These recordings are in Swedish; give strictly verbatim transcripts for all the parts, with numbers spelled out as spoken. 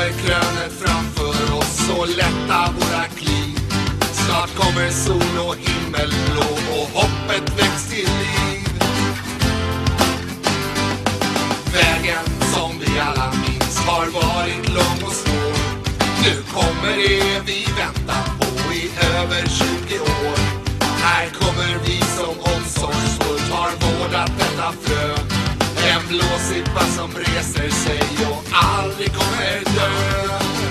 Sommerkrönet framför oss, så lätta våra kliv. Snart kommer sol och himmelblå och hoppet väcks till liv. Vägen som vi alla minns har varit lång och svår. Nu kommer det vi väntar på i över tjugo år. Här kommer vi som omsorgsfullt har vårdat detta frö. En blåsippa som reser sig och aldrig kommer dö.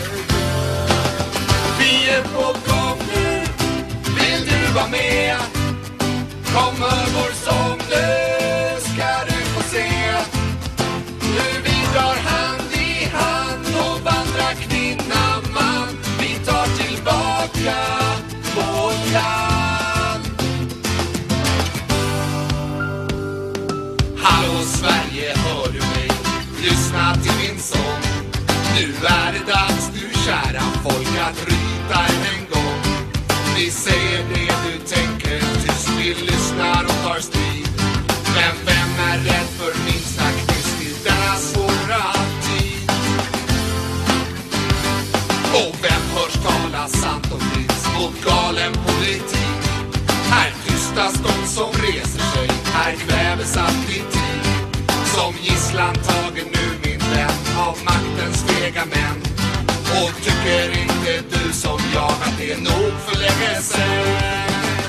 Vi är på gång nu, vill du vara med? Kom hör vår sång nu, ska du få se. Nu vi drar hand i hand och vandrar kvinna man. Vi tar tillbaka vårt land. Hallå Sverige, hör du mig? Lyssna till min sång. Nu är det dags du kära folk att ryta en gång. Vi säger det du tänker, tyst vi lyssnar och tar strid. Men vem är rädd för minsta knist i denna svåra tid? Och vem hörs tala sant och fritt mot galen politik? Här tystas de som reser sig, här kväves appetit. Som gisslan tagen nu min vän av maktens fega män. Och tycker inte du som jag att det är nog för länge sen?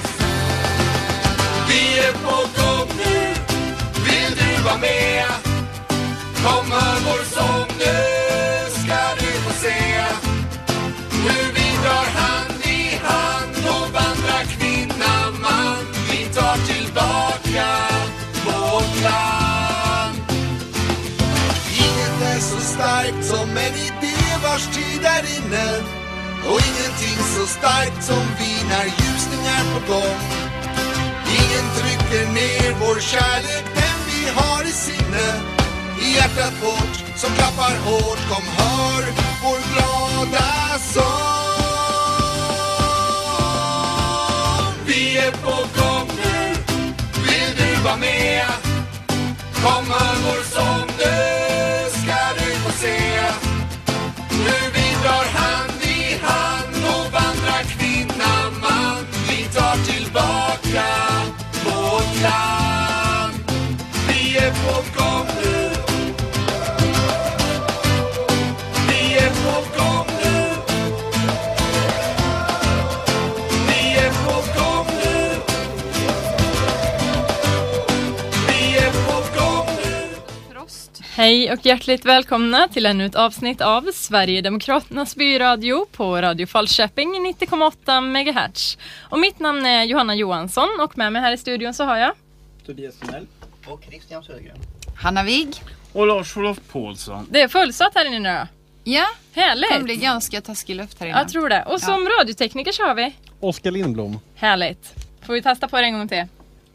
Vi är på gång nu, vill du vara med? Kom hör vår sång nu, ska du få se. Nu vi drar hand i hand och vandrar kvinna man. Vi tar tillbaka vårt land. Inget är så starkt som en idé vars tid är inne. Och ingenting så starkt som vi när ljusning är på gång. Ingen trycker ner vår kärlek, den vi har i sinne. I hjärtat vårt som klappar hårt, kom hör vår glada sång. Vi är på gång nu, vill du vara med? Kom hör vår sång nu, ska du få se. Nu vi drar hand i hand och vandrar kvinna man. Vi tar tillbaka vårt land. Vi är på gång nu. Vi är på gång nu. Vi är på gång nu. Vi är på gång nu. Hej och hjärtligt välkomna till ännu ett avsnitt av Sverigedemokraternas byradio på Radio Falköping nittio komma åtta megahertz. Och mitt namn är Johanna Johansson och med mig här i studion så har jag Tobias Snell och Christian Södergren. Hanna Wig och Lars-Olof Paulsson. Det är fullsatt här inne nu. Ja, härligt. Det kommer bli ganska taskig luft här inne. Jag tror det. Och som ja. radiotekniker så har vi Oskar Lindblom. Härligt. Får vi testa på det en gång till?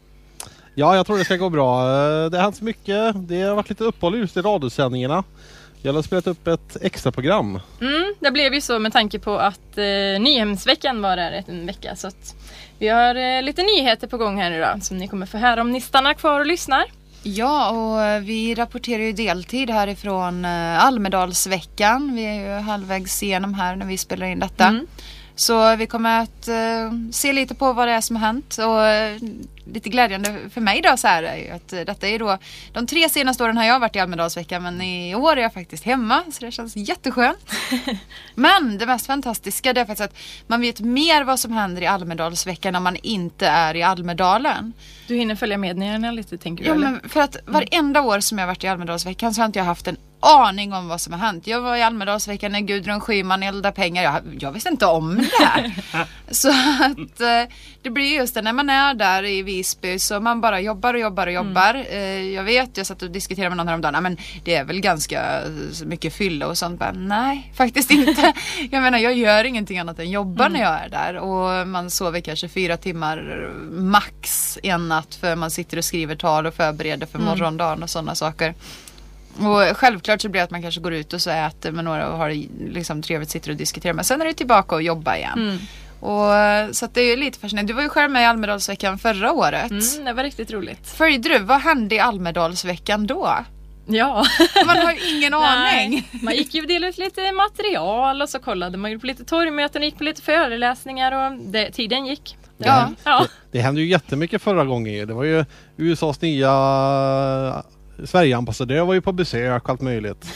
Ja, jag tror det ska gå bra. Det har hänt så mycket. Det har varit lite uppehåll just i radiosändningarna. Jag har spelat upp ett extra program. Mm, det blev ju så med tanke på att eh, Nyhemsveckan var där en vecka. Så att vi har eh, lite nyheter på gång här idag som ni kommer få höra om ni stannar kvar och lyssnar. Ja, och vi rapporterar ju deltid härifrån eh, Almedalsveckan. Vi är ju halvvägs igenom här när vi spelar in detta. Mm. Så vi kommer att eh, se lite på vad det är som har hänt. Och eh, lite glädjande för mig då så här är ju att detta är då de tre senaste åren har jag varit i Almedalsveckan, men i år är jag faktiskt hemma, så det känns jätteskönt. Men det mest fantastiska det är faktiskt att man vet mer vad som händer i Almedalsveckan när man inte är i Almedalen. Du hinner följa med ner lite, tänker du? Ja, eller? Men för att varenda år som jag har varit i Almedalsveckan så har inte jag haft en aning om vad som har hänt. Jag var i Almedalsveckan när Gudrun Schyman eldade pengar. Jag, jag visste inte om det här. Så att eh, det blir just det när man är där i Visby så man bara jobbar och jobbar och jobbar. Mm. Eh, jag vet, jag satt och diskuterade med någon häromdagen. Men det är väl ganska mycket fylla och sånt. Men, nej, faktiskt inte. Jag menar, jag gör ingenting annat än jobbar mm. när jag är där. Och man sover kanske fyra timmar max en natt för man sitter och skriver tal och förbereder för mm. morgondagen och sådana saker. Och självklart så blir det att man kanske går ut och så äter med några och har liksom trevligt, sitter och diskuterar. Men sen är det tillbaka och jobba igen. Mm. Och, så att det är lite fascinerande. Du var ju själv med i Almedalsveckan förra året. Mm, det var riktigt roligt. Följde du, vad hände i Almedalsveckan då? Ja. Man har ju ingen aning. Nej, man gick ju och delade ut lite material och så kollade man ju på lite torgmöten och gick på lite föreläsningar och det, tiden gick. Det, Ja. ja. Det, det hände ju jättemycket förra gången. Det var ju U S A:s nya Sverigeambassadör var ju på besök och allt möjligt.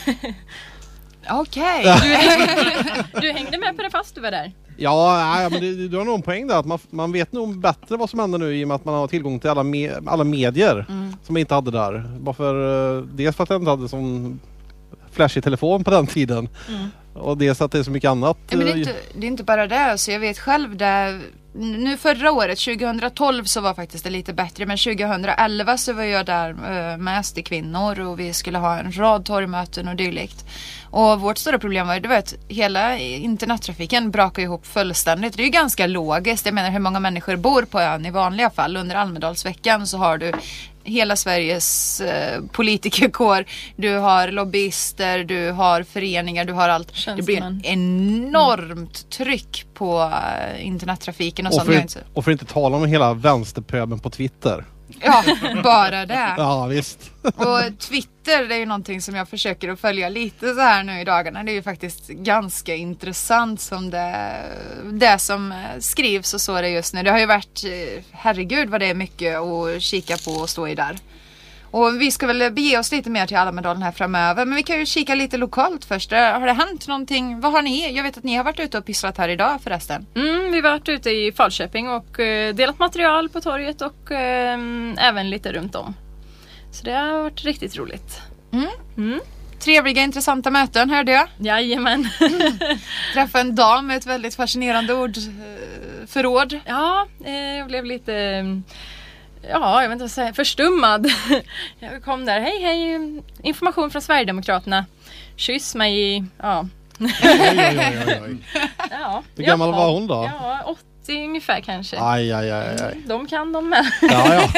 Okej. Du, hängde, du hängde med på det fast du var där. Ja, nej, men det, du har nog en poäng där att man, man vet nog bättre vad som händer nu i och med att man har tillgång till alla, me, alla medier Mm. som man inte hade där. Bara för, eh, dels för att jag inte hade sån flashig telefon på den tiden. Mm. Och dels att det är så mycket annat. Ja, men det, är eh, inte, det är inte bara det. Så jag vet själv det. Nu förra året, tjugohundratolv, så var faktiskt det lite bättre. Men tjugohundraelva så var jag där eh, med S D-kvinnor och vi skulle ha en rad torgmöten och dylikt. Och vårt stora problem var ju, du vet, hela internettrafiken brakar ihop fullständigt. Det är ju ganska logiskt. Jag menar, hur många människor bor på ön i vanliga fall. Under Almedalsveckan så har du hela Sveriges eh, politikerkår. Du har lobbyister, du har föreningar, du har allt. Tjänstemän. Det blir en enormt tryck på eh, internettrafiken och, och, sånt. för, Jag inte- inte- och för att inte tala om hela vänsterpöben på Twitter. Ja, bara det. Ja, visst. Och Twitter, det är ju någonting som jag försöker att följa lite så här nu i dagarna. Det är ju faktiskt ganska intressant som det, det som skrivs och så är det just nu. Det har ju varit, herregud vad det är mycket att kika på och stå i där. Och vi ska väl bege oss lite mer till Almedalen här framöver. Men vi kan ju kika lite lokalt först. Har det hänt någonting? Vad har ni? Jag vet att ni har varit ute och pysslat här idag förresten. Mm, vi har varit ute i Falköping och eh, delat material på torget och eh, även lite runt om. Så det har varit riktigt roligt. Mm. Mm. Trevliga, intressanta möten hörde jag. Jajamän. Träffa en dam med ett väldigt fascinerande ordförråd. Ja, eh, jag blev lite... Ja, jag vet inte vad jag säger, förstummad. Jag kom där, hej hej, information från Sverigedemokraterna. Kyss mig i, ja. Oj, oj, oj, oj, oj. ja. Hur gammal Jaha. var hon då? Ja, åttio ungefär kanske. Aj, aj, aj, aj. De kan de med. Ja, ja.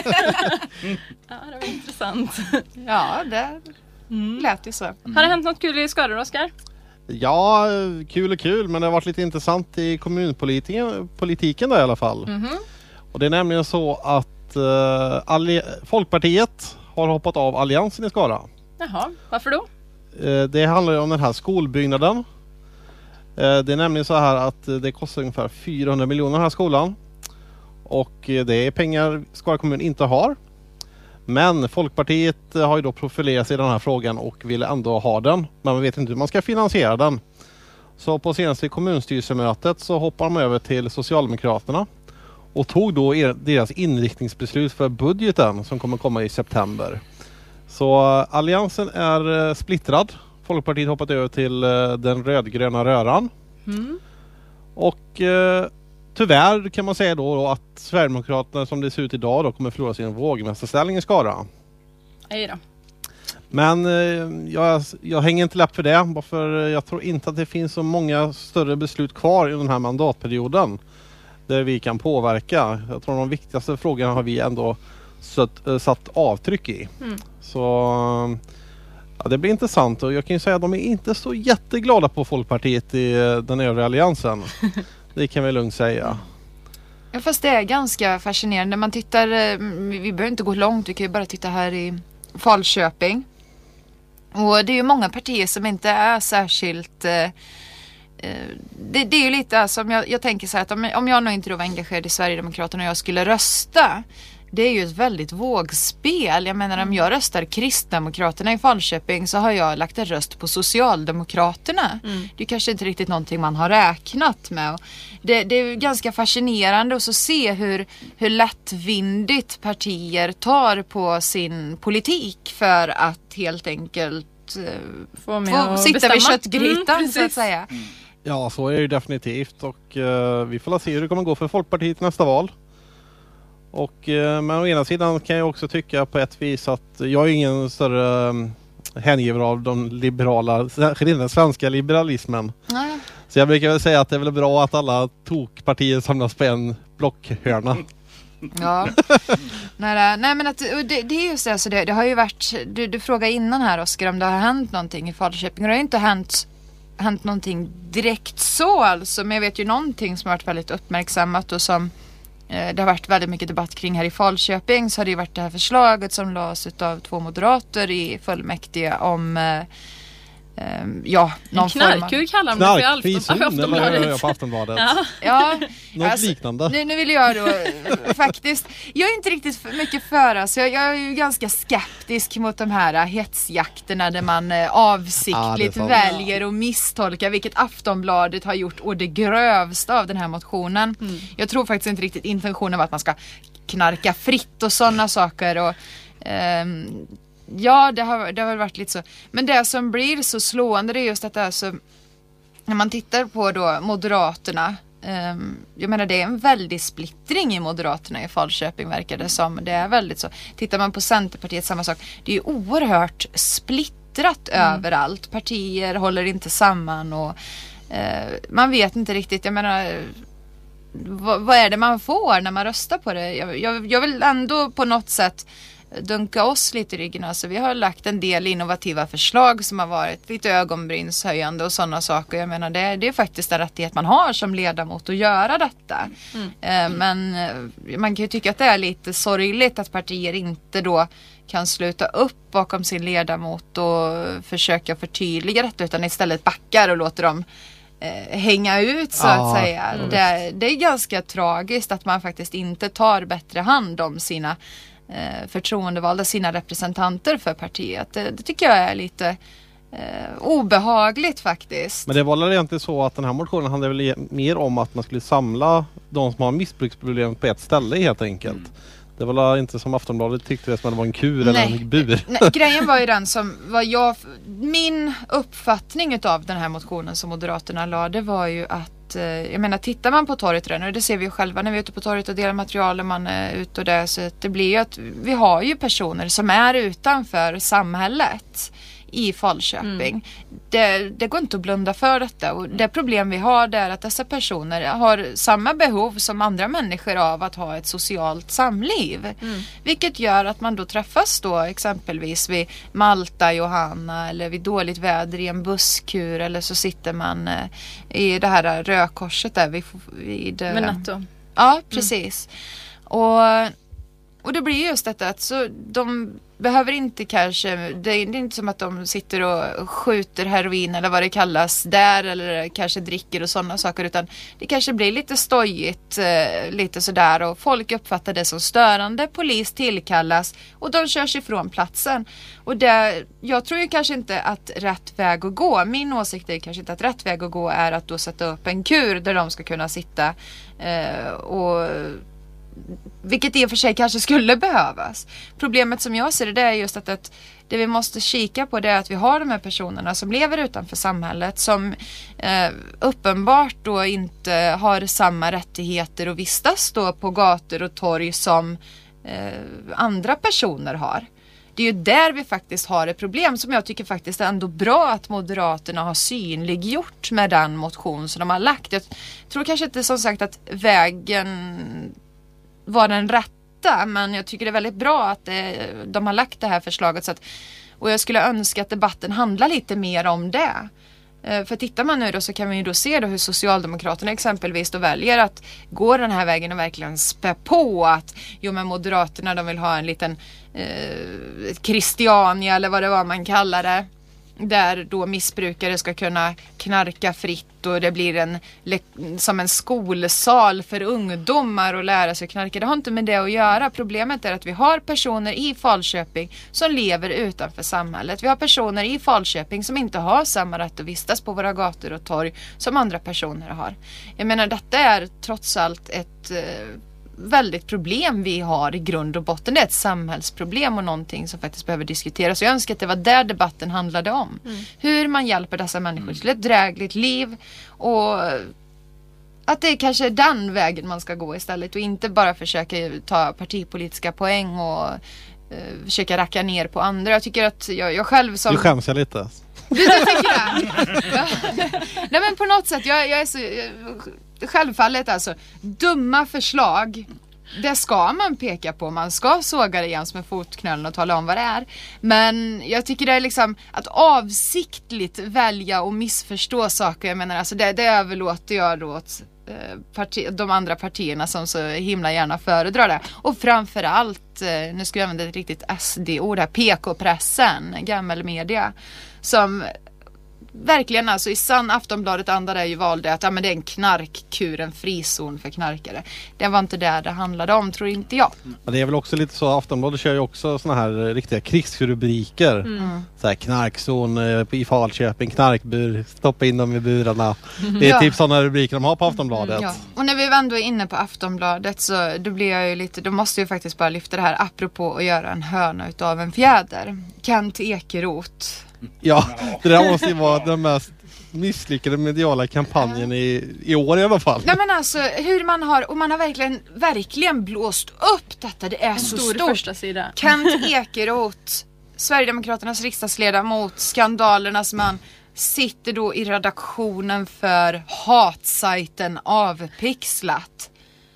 Ja, det var intressant. Ja, det Mm. lät ju så. Har det hänt något kul i Skara, Oskar? Ja, kul och kul, men det har varit lite intressant i kommunpolitiken politiken där i alla fall. Mhm. Och det är nämligen så att uh, alli- Folkpartiet har hoppat av alliansen i Skara. Jaha, varför då? Uh, det handlar ju om den här skolbyggnaden. Uh, det är nämligen så här att uh, det kostar ungefär fyrahundra miljoner den här skolan. Och uh, det är pengar Skara kommun inte har. Men Folkpartiet uh, har ju då profilerat sig i den här frågan och vill ändå ha den. Men man vet inte hur man ska finansiera den. Så på senaste kommunstyrelsemötet så hoppar de över till Socialdemokraterna. Och tog då er, deras inriktningsbeslut för budgeten som kommer komma i september. Så uh, alliansen är uh, splittrad. Folkpartiet hoppat över till uh, den rödgröna röran. Mm. Och uh, tyvärr kan man säga då, då att Sverigedemokraterna som det ser ut idag då kommer förlora sin vågmästarställning i Skara. Hej då. Men uh, jag, jag hänger inte läpp för det. Bara för uh, jag tror inte att det finns så många större beslut kvar i den här mandatperioden. Där vi kan påverka. Jag tror de viktigaste frågorna har vi ändå satt, äh, satt avtryck i. Mm. Så ja, det blir intressant. Och jag kan ju säga att de är inte så jätteglada på Folkpartiet i äh, den övriga alliansen. Det kan vi lugnt säga. Ja, fast det är ganska fascinerande. Man tittar, eh, vi behöver inte gå långt, vi kan ju bara titta här i Falköping. Och det är ju många partier som inte är särskilt... Eh, det, det är ju lite som jag, jag tänker så här att om, om jag nog inte då var engagerad i Sverigedemokraterna och jag skulle rösta, det är ju ett väldigt vågspel. Jag menar om jag röstar Kristdemokraterna i Falköping så har jag lagt en röst på Socialdemokraterna. Mm. Det är kanske inte riktigt någonting man har räknat med. Det, det är ju ganska fascinerande att så se hur, hur lättvindigt partier tar på sin politik för att helt enkelt eh, Få mig få att sitta bestämma. vid köttgrytan Mm, så att precis. säga. Ja, så är det ju definitivt. Och uh, vi får se hur det kommer gå för Folkpartiet nästa val. Och, uh, men å ena sidan kan jag också tycka på ett vis att jag är ingen större um, hängivare av de liberala, den svenska liberalismen. Nej. Så jag brukar väl säga att det är väl bra att alla tokpartier samlas på en blockhörna. Ja. nej, nej men att, det, det är just det, alltså det, det har ju varit, du, du frågade innan här Oskar om det har hänt någonting i Falköping och det har ju inte hänt, hänt någonting direkt så alltså, men jag vet ju någonting som har varit väldigt uppmärksammat och som det har varit väldigt mycket debatt kring här i Falköping, så har det ju varit det här förslaget som lades av två moderater i fullmäktige om eh, ja, någon en knarkur kallar de det för Aftonbladet. Eller gör jag på Aftonbladet. Ja. Ja, Något alltså, liknande. Nu, nu vill jag då faktiskt, jag är inte riktigt för mycket för, alltså, jag, jag är ju ganska skeptisk mot de här hetsjakterna där man eh, avsiktligt ah, väljer att misstolka, vilket Aftonbladet har gjort och det grövsta av den här motionen. Mm. Jag tror faktiskt inte riktigt intentionen var att man ska knarka fritt och sådana saker och ehm, ja, det har, det har varit lite så. Men det som blir så slående det är just att det är så, när man tittar på då Moderaterna, um, jag menar det är en väldig splittring i Moderaterna i Falköping verkar det som. Det är väldigt så. Tittar man på Centerpartiet, samma sak. Det är ju oerhört splittrat mm. överallt. Partier håller inte samman och uh, man vet inte riktigt, jag menar vad, vad är det man får när man röstar på det? Jag, jag, jag vill ändå på något sätt dunka oss lite i ryggen. Alltså, vi har lagt en del innovativa förslag som har varit lite ögonbrynshöjande och sådana saker. Jag menar, det, det är faktiskt en rättighet man har som ledamot att göra detta. Mm. Eh, men eh, man kan ju tycka att det är lite sorgligt att partier inte då kan sluta upp bakom sin ledamot och försöka förtydliga detta, utan istället backar och låter dem eh, hänga ut så ja, att säga. Mm. Det, det är ganska tragiskt att man faktiskt inte tar bättre hand om sina förtroendevalda, sina representanter för partiet. Det, det tycker jag är lite eh, obehagligt faktiskt. Men det var väl egentligen så att den här motionen handlar väl mer om att man skulle samla de som har missbruksproblem på ett ställe helt enkelt. Mm. Det var inte som Aftonbladet tyckte det, som det var en kur nej, eller en bur. Nej, grejen var ju den som var jag, min uppfattning utav den här motionen som Moderaterna lade var ju att jag menar, tittar man på torget redan, och det ser vi ju själva när vi är ute på torget och delar material och man är ute och där, så att det blir ju att vi har ju personer som är utanför samhället i Falköping. Mm. Det, det går inte att blunda för detta, och det problem vi har det är att dessa personer har samma behov som andra människor av att ha ett socialt samliv. Mm. Vilket gör att man då träffas då exempelvis vid Malta, Johanna eller vid dåligt väder i en busskur, eller så sitter man eh, i det här rödkorset där vid, vid med Netto. Ja, precis. Mm. Och Och det blir just detta att så de behöver inte kanske, det är inte som att de sitter och skjuter heroin eller vad det kallas där, eller kanske dricker och sådana saker, utan det kanske blir lite stojigt, eh, lite sådär, och folk uppfattar det som störande, polis tillkallas och de körs ifrån platsen. Och det, jag tror ju kanske inte att rätt väg att gå, min åsikt är kanske inte att rätt väg att gå är att då sätta upp en kur där de ska kunna sitta eh, och vilket i och för sig kanske skulle behövas. Problemet som jag ser det, det är just att, att det vi måste kika på det är att vi har de här personerna som lever utanför samhället, som eh, uppenbart då inte har samma rättigheter att vistas då på gator och torg som eh, andra personer har. Det är ju där vi faktiskt har ett problem som jag tycker faktiskt är ändå bra att Moderaterna har synliggjort med den motion som de har lagt. Jag tror kanske inte som sagt att vägen var den rätta, men jag tycker det är väldigt bra att det, de har lagt det här förslaget, så att, och jag skulle önska att debatten handlar lite mer om det. För tittar man nu då, så kan vi ju då se då hur Socialdemokraterna exempelvis då väljer att gå den här vägen och verkligen spä på att jo, men Moderaterna de vill ha en liten eh, Christiania eller vad det var man kallar det, där då missbrukare ska kunna knarka fritt och det blir en som en skolsal för ungdomar att lära sig knarka. Det har inte med det att göra. Problemet är att vi har personer i Falköping som lever utanför samhället. Vi har personer i Falköping som inte har samma rätt att vistas på våra gator och torg som andra personer har. Jag menar, detta är trots allt ett eh, väldigt problem vi har i grund och botten. Det är ett samhällsproblem och någonting som faktiskt behöver diskuteras. Så jag önskar att det var där debatten handlade om. Mm. Hur man hjälper dessa människor till ett drägligt liv, och att det kanske är den vägen man ska gå istället, och inte bara försöka ta partipolitiska poäng och uh, försöka racka ner på andra. Jag tycker att jag, jag själv som... Du skäms jag lite. Du, du tycker det? Ja. Nej, men på något sätt, jag, jag är så... Självfallet alltså, dumma förslag, det ska man peka på, man ska såga det igen med fotknölen och tala om vad det är. Men jag tycker det är liksom att avsiktligt välja och missförstå saker, jag menar alltså det, det överlåter jag då åt parti, de andra partierna som så himla gärna föredrar det. Och framförallt, nu ska jag använda ett riktigt S D-ord här, P K-pressen, gammal media, som verkligen alltså i sann Aftonbladet anda där ju valde att ja, men det är en knarkkur, en frizon för knarkare. Det var inte det det handlade om, tror inte jag. Ja, det är väl också lite så, Aftonbladet kör ju också såna här riktiga krigsrubriker. Mm. Så här knarkzon i Falköping, knarkbur, stoppa in dem i burarna. Det är ja. typ sådana rubriker de har på Aftonbladet. Mm, ja. Och när vi ändå är inne på Aftonbladet så då blir jag ju lite, då måste jag faktiskt bara lyfta det här apropå att göra en höna utav en fjäder. Kent Ekeroth. Ja, det där måste ju vara den mest misslyckade mediala kampanjen i, i år i alla fall. Nej men alltså hur man har, och man har verkligen verkligen blåst upp detta, det är så Stor stort. första sida. Kent Ekeroth, Sverigedemokraternas riksdagsledamot, skandalernas man, sitter då i redaktionen för hatsajten Avpixlat.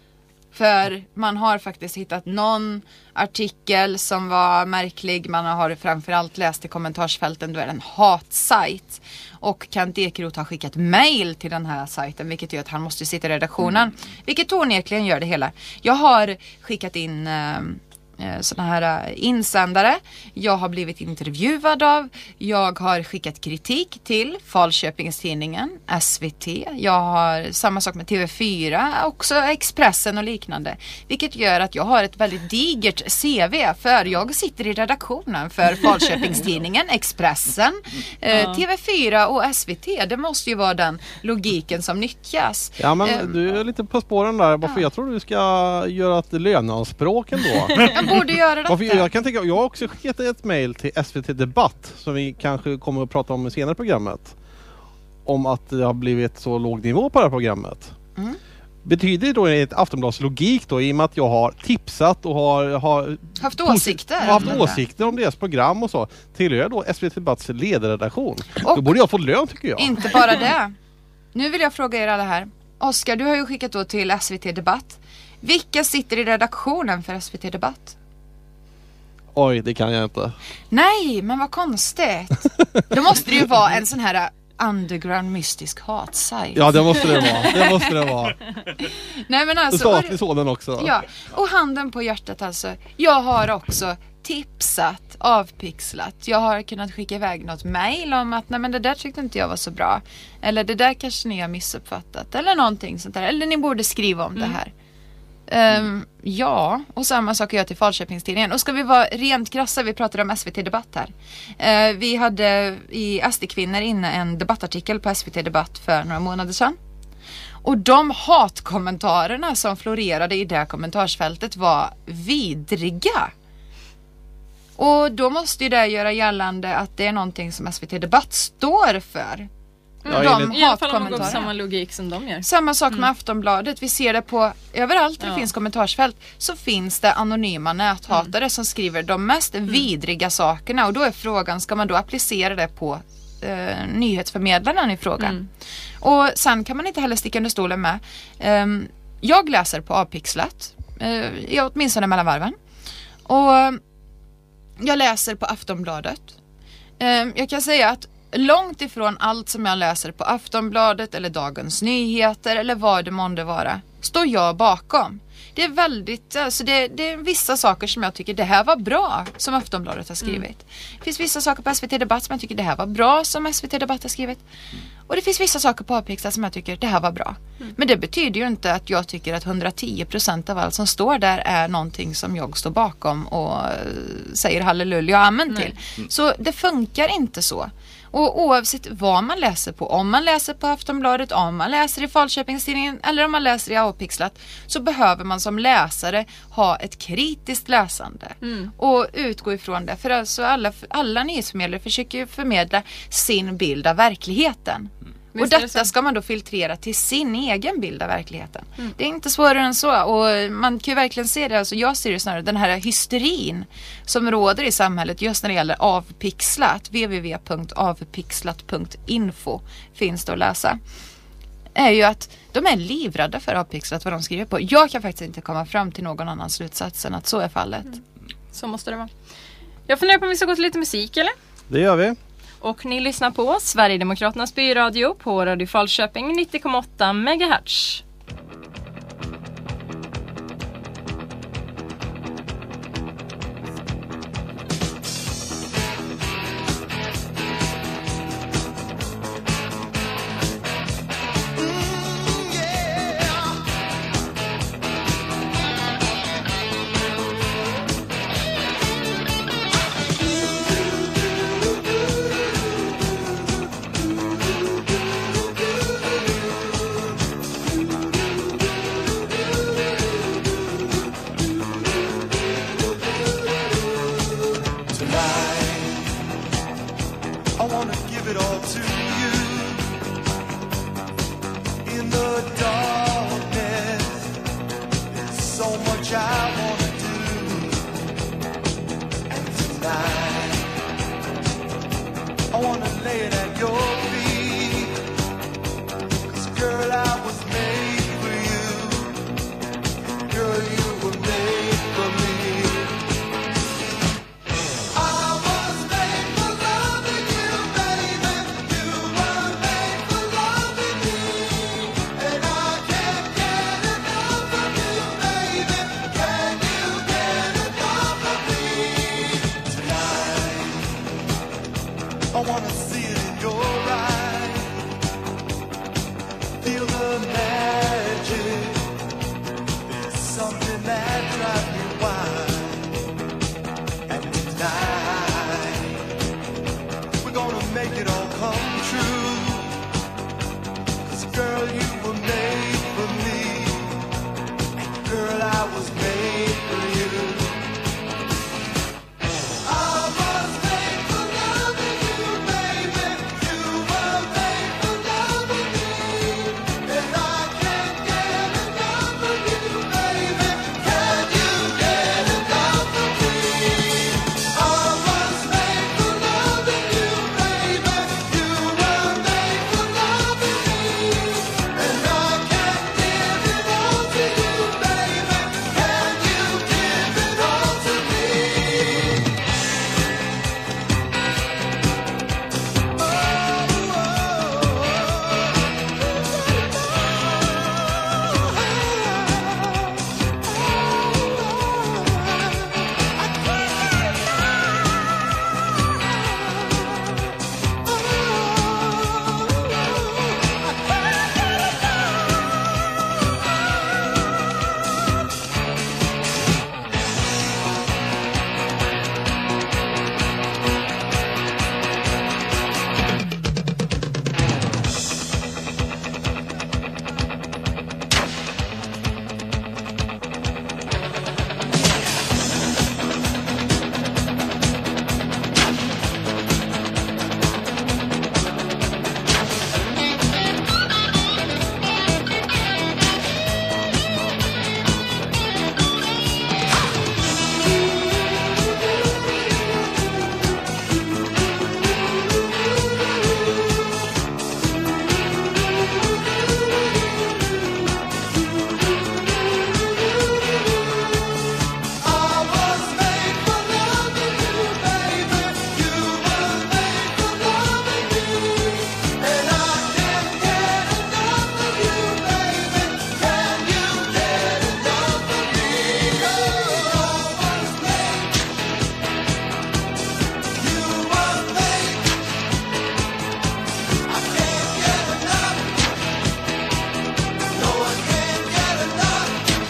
För man har faktiskt hittat någon artikel som var märklig. Man har framförallt läst i kommentarsfälten. Då är det en hatsajt. Och Kent Ekeroth har skickat mejl till den här sajten. Vilket gör att han måste sitta i redaktionen. Mm. Vilket onekligen gör det hela. Jag har skickat in eh, sådana här insändare. Jag har blivit intervjuad av. Jag har skickat kritik till Falköpingstidningen, S V T. Jag har samma sak med T V fyra, också Expressen och liknande. Vilket gör att jag har ett väldigt digert C V. För jag sitter i redaktionen för Falköpingstidningen, Expressen, eh, T V fyra och S V T. Det måste ju vara den logiken som nyttjas. Ja men um, du är lite på spåren där. Varför ja. Jag tror du ska göra ett löneanspråk ändå. Jag borde göra det. Varför, jag kan tänka, jag har också skickat ett mejl till S V T Debatt som vi kanske kommer att prata om i senare programmet. Om att det har blivit så låg nivå på det här programmet. Mm. Betyder det då ett Aftonblads logik då, i och med att jag har tipsat och har, har haft åsikter, har haft åsikter om deras program och så, tillhör då S V T Debatts ledarredaktion. Och då borde jag få lön tycker jag. Inte bara det. Nu vill jag fråga er alla här. Oskar, du har ju skickat då till S V T Debatt. Vilka sitter i redaktionen för S V T Debatt? Oj, det kan jag inte. Nej, men vad konstigt. Då måste det ju vara en sån här underground mystisk hatsajt. Ja, det måste det vara. Det måste det vara. Nej, men alltså. Och statlig sådan också. Ja, och handen på hjärtat alltså. Jag har också tipsat, avpixlat. Jag har kunnat skicka iväg något mejl om att nej men det där tyckte inte jag var så bra. Eller det där kanske ni har missuppfattat. Eller någonting sånt där. Eller ni borde skriva om mm. det här. Um, ja, och samma sak gör jag till Falköpingstidningen. Och ska vi vara rent krassa, vi pratade om S V T Debatt här. Uh, vi hade i S D-kvinnor inne en debattartikel på S V T Debatt för några månader sedan. Och de hatkommentarerna som florerade i det kommentarsfältet var vidriga. Och då måste ju det göra gällande att det är någonting som S V T Debatt står för. Mm. De enligt, I alla fall om man går på samma logik som de gör. Samma sak med mm. Aftonbladet. Vi ser det på överallt där ja. det finns kommentarsfält. Så finns det anonyma näthatare mm. som skriver de mest mm. vidriga sakerna. Och då är frågan, ska man då applicera det på eh, nyhetsförmedlarna i frågan? Mm. Och sen kan man inte heller sticka under stolen med. Um, jag läser på Avpixlat. Uh, jag åtminstone mellan varven. Och uh, jag läser på Aftonbladet. Uh, jag kan säga att långt ifrån allt som jag läser på Aftonbladet eller Dagens Nyheter eller vad det månde vara står jag bakom. Det är väldigt, alltså det, det är vissa saker som jag tycker det här var bra som Aftonbladet har skrivit. Mm. Det finns vissa saker på S V T Debatt som jag tycker det här var bra som S V T Debatt har skrivit. Och det finns vissa saker på Avpixlat som jag tycker det här var bra. Mm. Men det betyder ju inte att jag tycker att hundratio procent av allt som står där är någonting som jag står bakom och säger halleluja och amen till. Mm. Så det funkar inte så. Och oavsett vad man läser på, om man läser på Aftonbladet, om man läser i Falköpingstidningen eller om man läser i Avpixlat, så behöver man som läsare ha ett kritiskt läsande mm. och utgå ifrån det. För alltså alla, alla nyhetsförmedlare försöker ju förmedla sin bild av verkligheten. Mm. Och detta ska man då filtrera till sin egen bild av verkligheten. Mm. Det är inte svårare än så. Och man kan ju verkligen se det. Alltså jag ser det snarare, den här hysterin som råder i samhället just när det gäller Avpixlat. w w w punkt avpixlat punkt info finns det att läsa. Är ju att de är livrädda för Avpixlat, vad de skriver på. Jag kan faktiskt inte komma fram till någon annan slutsats än att så är fallet. Mm. Så måste det vara. Jag funderar på om vi ska gå till lite musik, eller? Det gör vi. Och ni lyssnar på Sverigedemokraternas byradio på Radio Falköping nittio komma åtta megahertz. to you. In the darkness, there's so much I wanna do. And tonight, I wanna lay it at your feet. 'Cause girl, I was made for you. Girl, you were made for me. I was made for loving you, baby. You were made for loving me. And I can't get enough of you, baby. Can you get enough of me? Tonight, I wanna see it in your eyes. Feel the magic. There's something that drives me wild. And tonight, we're gonna make it all come true. 'Cause girl, you were made for me. And girl, I was made for you. I was made for loving you, baby. You were made for loving me. And I can't get enough of you, baby. Can you get enough of me? I was made for loving you, baby. You were made for loving me. And I can't give it all to you, baby. Can you give it all to me? I was made for loving you, baby. You were made for loving me. And I can't get enough of you, baby. Can you get enough of me? I was made. You were made. I can't get enough. No, I can't get enough.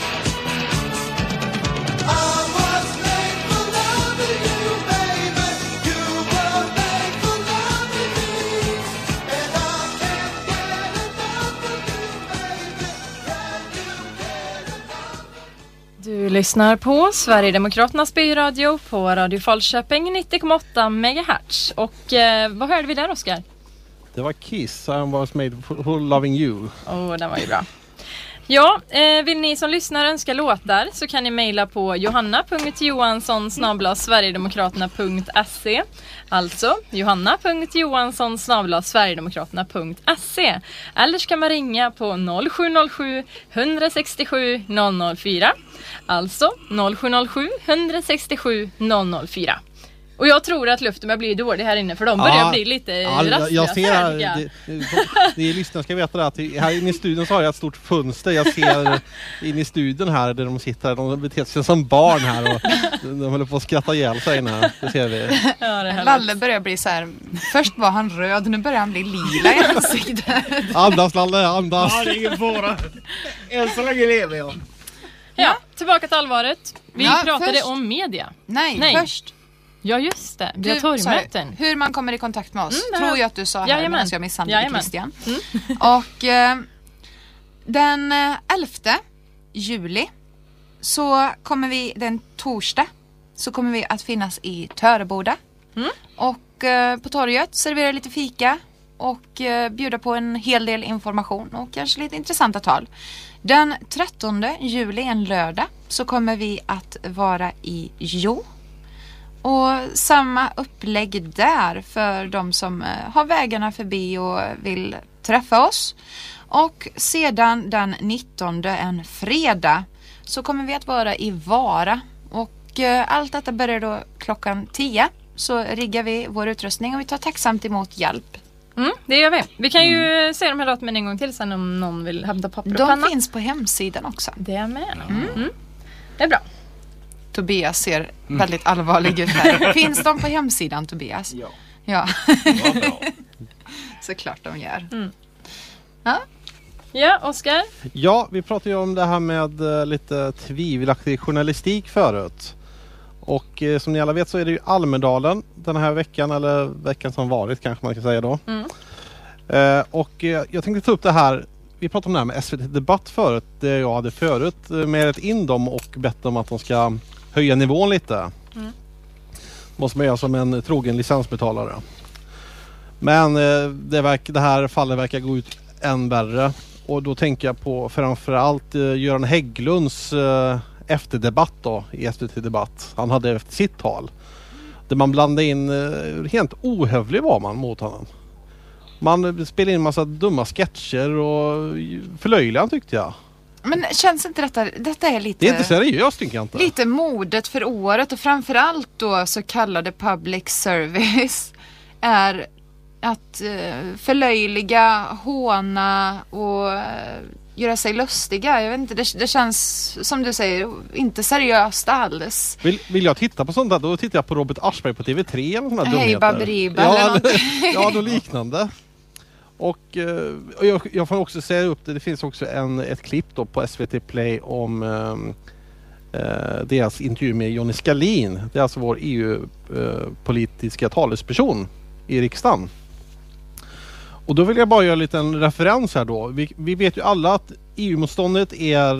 I was made for loving you, baby. You were made for loving me. And I can't get enough of you, baby. Can you get enough? Du lyssnar på Sverigedemokraternas byradio på Radio Falköping nittio komma åtta megahertz. Och eh, vad hörde vi där, Oskar? Det var Kiss, I was made for, for loving you. Åh, oh, den var ju bra. Ja, eh, vill ni som lyssnar önska låtar så kan ni mejla på johanna punkt johansson snabel-a sverigedemokraterna punkt se. Alltså johanna punkt johansson snabel-a sverigedemokraterna punkt se. Eller så kan man ringa på noll sju noll sju ett sex sju noll noll fyra. Alltså noll sju noll sju ett sex sju noll noll fyra. Och jag tror att luften börjar bli dålig här inne för de börjar Ja, bli lite Ja, jag, rastiga. jag ser här, färdiga. det, det, det är lyssnare ska veta det att här inne i studion så har jag ett stort fönster. Jag ser in i studion här där de sitter, de beter sig som barn här och de, de håller på att skratta ihjäl sig inne. Det ser vi. Ja, det här Lalle börjar bli så här. Först var han röd, nu börjar han bli lila i ansiktet. Andas Lalle, andas. Ja, det är ingen fara. Än så länge lever jag. Ja, tillbaka till allvaret. Vi Ja, pratade först- om media. Nej, Nej. först. Ja, just det. Vi har Du torgmöten. sa hur man kommer i kontakt med oss. Mm, det tror har- jag att du sa här Jajamän. medan jag misshandlade Jajamän. Christian. Och eh, den eh, elfte juli så kommer vi, den torsdag, så kommer vi att finnas i Töreboda. Mm. Och eh, på torget serverar lite fika. och eh, bjuda på en hel del information och kanske lite intressanta tal. Den trettonde juli, en lördag, så kommer vi att vara i Jo. Och samma upplägg där för de som eh, har vägarna förbi och vill träffa oss. Och sedan den nittonde, en fredag, så kommer vi att vara i Vara. Och eh, allt detta börjar då klockan tio. Så riggar vi vår utrustning och vi tar tacksamt emot hjälp. Mm, det gör vi. Vi kan ju mm. se de här datumen en gång till sen om någon vill hämta papper och De penna. finns på hemsidan också. Det är med. Mm. Mm. Det är bra. Tobias ser väldigt allvarlig ut här. Finns de på hemsidan, Tobias? Ja. Ja, Det var bra. såklart de gör. Mm. Ja. Ja, Oskar. Ja, vi pratade ju om det här med eh, lite tvivelaktig journalistik förut. Och eh, som ni alla vet så är det ju Almedalen den här veckan, eller veckan som varit kanske man kan säga då. Mm. Eh, och eh, jag tänkte ta upp det här, vi pratade om det här med S V T Debatt förut, det jag hade förut, eh, med in dem och bett dem att de ska höja nivån lite. Mm. Måste man göra som en trogen licensbetalare. Men eh, det, verk, det här fallet verkar gå ut än värre. Och då tänker jag på framförallt eh, Göran Hägglunds eh, efterdebatt då, i S V T Debatt. Han hade efter sitt tal. Där man blandade in, eh, helt ohövlig var man mot honom. Man spelade in en massa dumma sketcher och förlöjligan tyckte jag. Men känns inte detta, detta är lite... Det är inte seriöst tycker jag inte. Lite modet för året och framförallt då så kallade public service är att eh, förlöjliga, håna och eh, göra sig lustiga. Jag vet inte, det, det känns som du säger inte seriöst alls. Vill, vill jag titta på sånt där, då tittar jag på Robert Aschberg på T V tre eller sådana Hej dumheter. Baberiba ja, eller något. ja, då liknande. Och, eh, och jag, jag får också säga upp det, det finns också en, ett klipp då på S V T Play om eh, deras intervju med Johnny Skalin. Det är alltså vår E U-politiska talesperson i riksdagen. Och då vill jag bara göra en liten referens här då. Vi, vi vet ju alla att E U-motståndet är,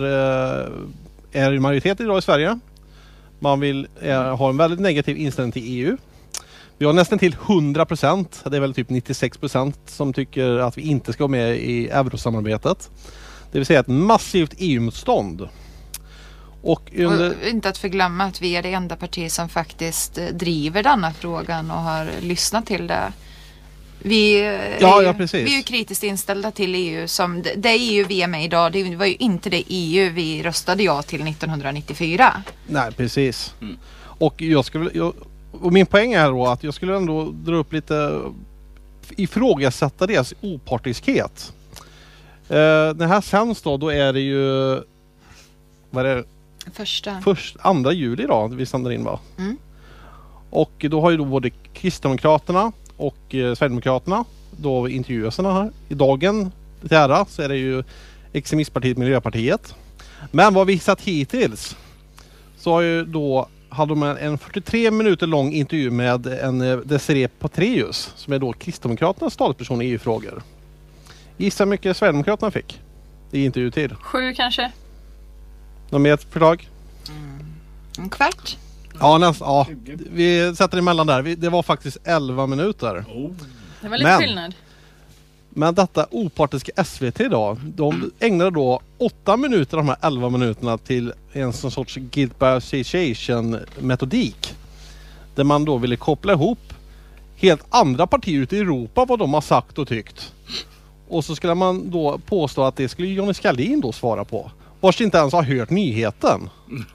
är i majoritet idag i Sverige. Man vill är, ha en väldigt negativ inställning till E U. Vi har nästan till hundra procent, det är väl typ nittiosex procent som tycker att vi inte ska vara med i eurosamarbetet. Det vill säga ett massivt E U-motstånd. Och, under... och inte att förglömma att vi är det enda parti som faktiskt driver denna frågan och har lyssnat till det. Vi är, ja, ju, ja, precis. vi är ju kritiskt inställda till E U. Som det, det E U vi är med idag, det var ju inte det E U vi röstade ja till nittonhundranittiofyra. Nej, precis. Mm. Och, jag skulle, jag, och min poäng är då att jag skulle ändå dra upp lite, ifrågasätta deras opartiskhet. Eh, det här sänds då, då är det ju vad är det? Första. Först, andra juli då, vi sänder in va? Mm. Och då har ju då både Kristdemokraterna och eh, Sverigedemokraterna då intervjuerna här. I dagen till ära så är det ju extremistpartiet Miljöpartiet. Men vad vi satt hittills så har ju då hade de en fyrtiotre minuter lång intervju med en eh, Desiree Patreus som är då Kristdemokraternas talesperson i E U-frågor. Gissa hur mycket Sverigedemokraterna fick i intervjutid? Sju kanske? Någon mer förslag? Mm. En kvart? Ja, nästan. Ja, vi sätter emellan där. Vi, det var faktiskt elva minuter. Oh. Det var lite Men, skillnad. Men detta opartiska S V T idag, de ägnade då åtta minuter av de här elva minuterna till en sån sorts guilt by association metodik. Där man då ville koppla ihop helt andra partier ute i Europa vad de har sagt och tyckt. Och så skulle man då påstå att det skulle Johnny Skalin då svara på. Vars inte ens har hört nyheten.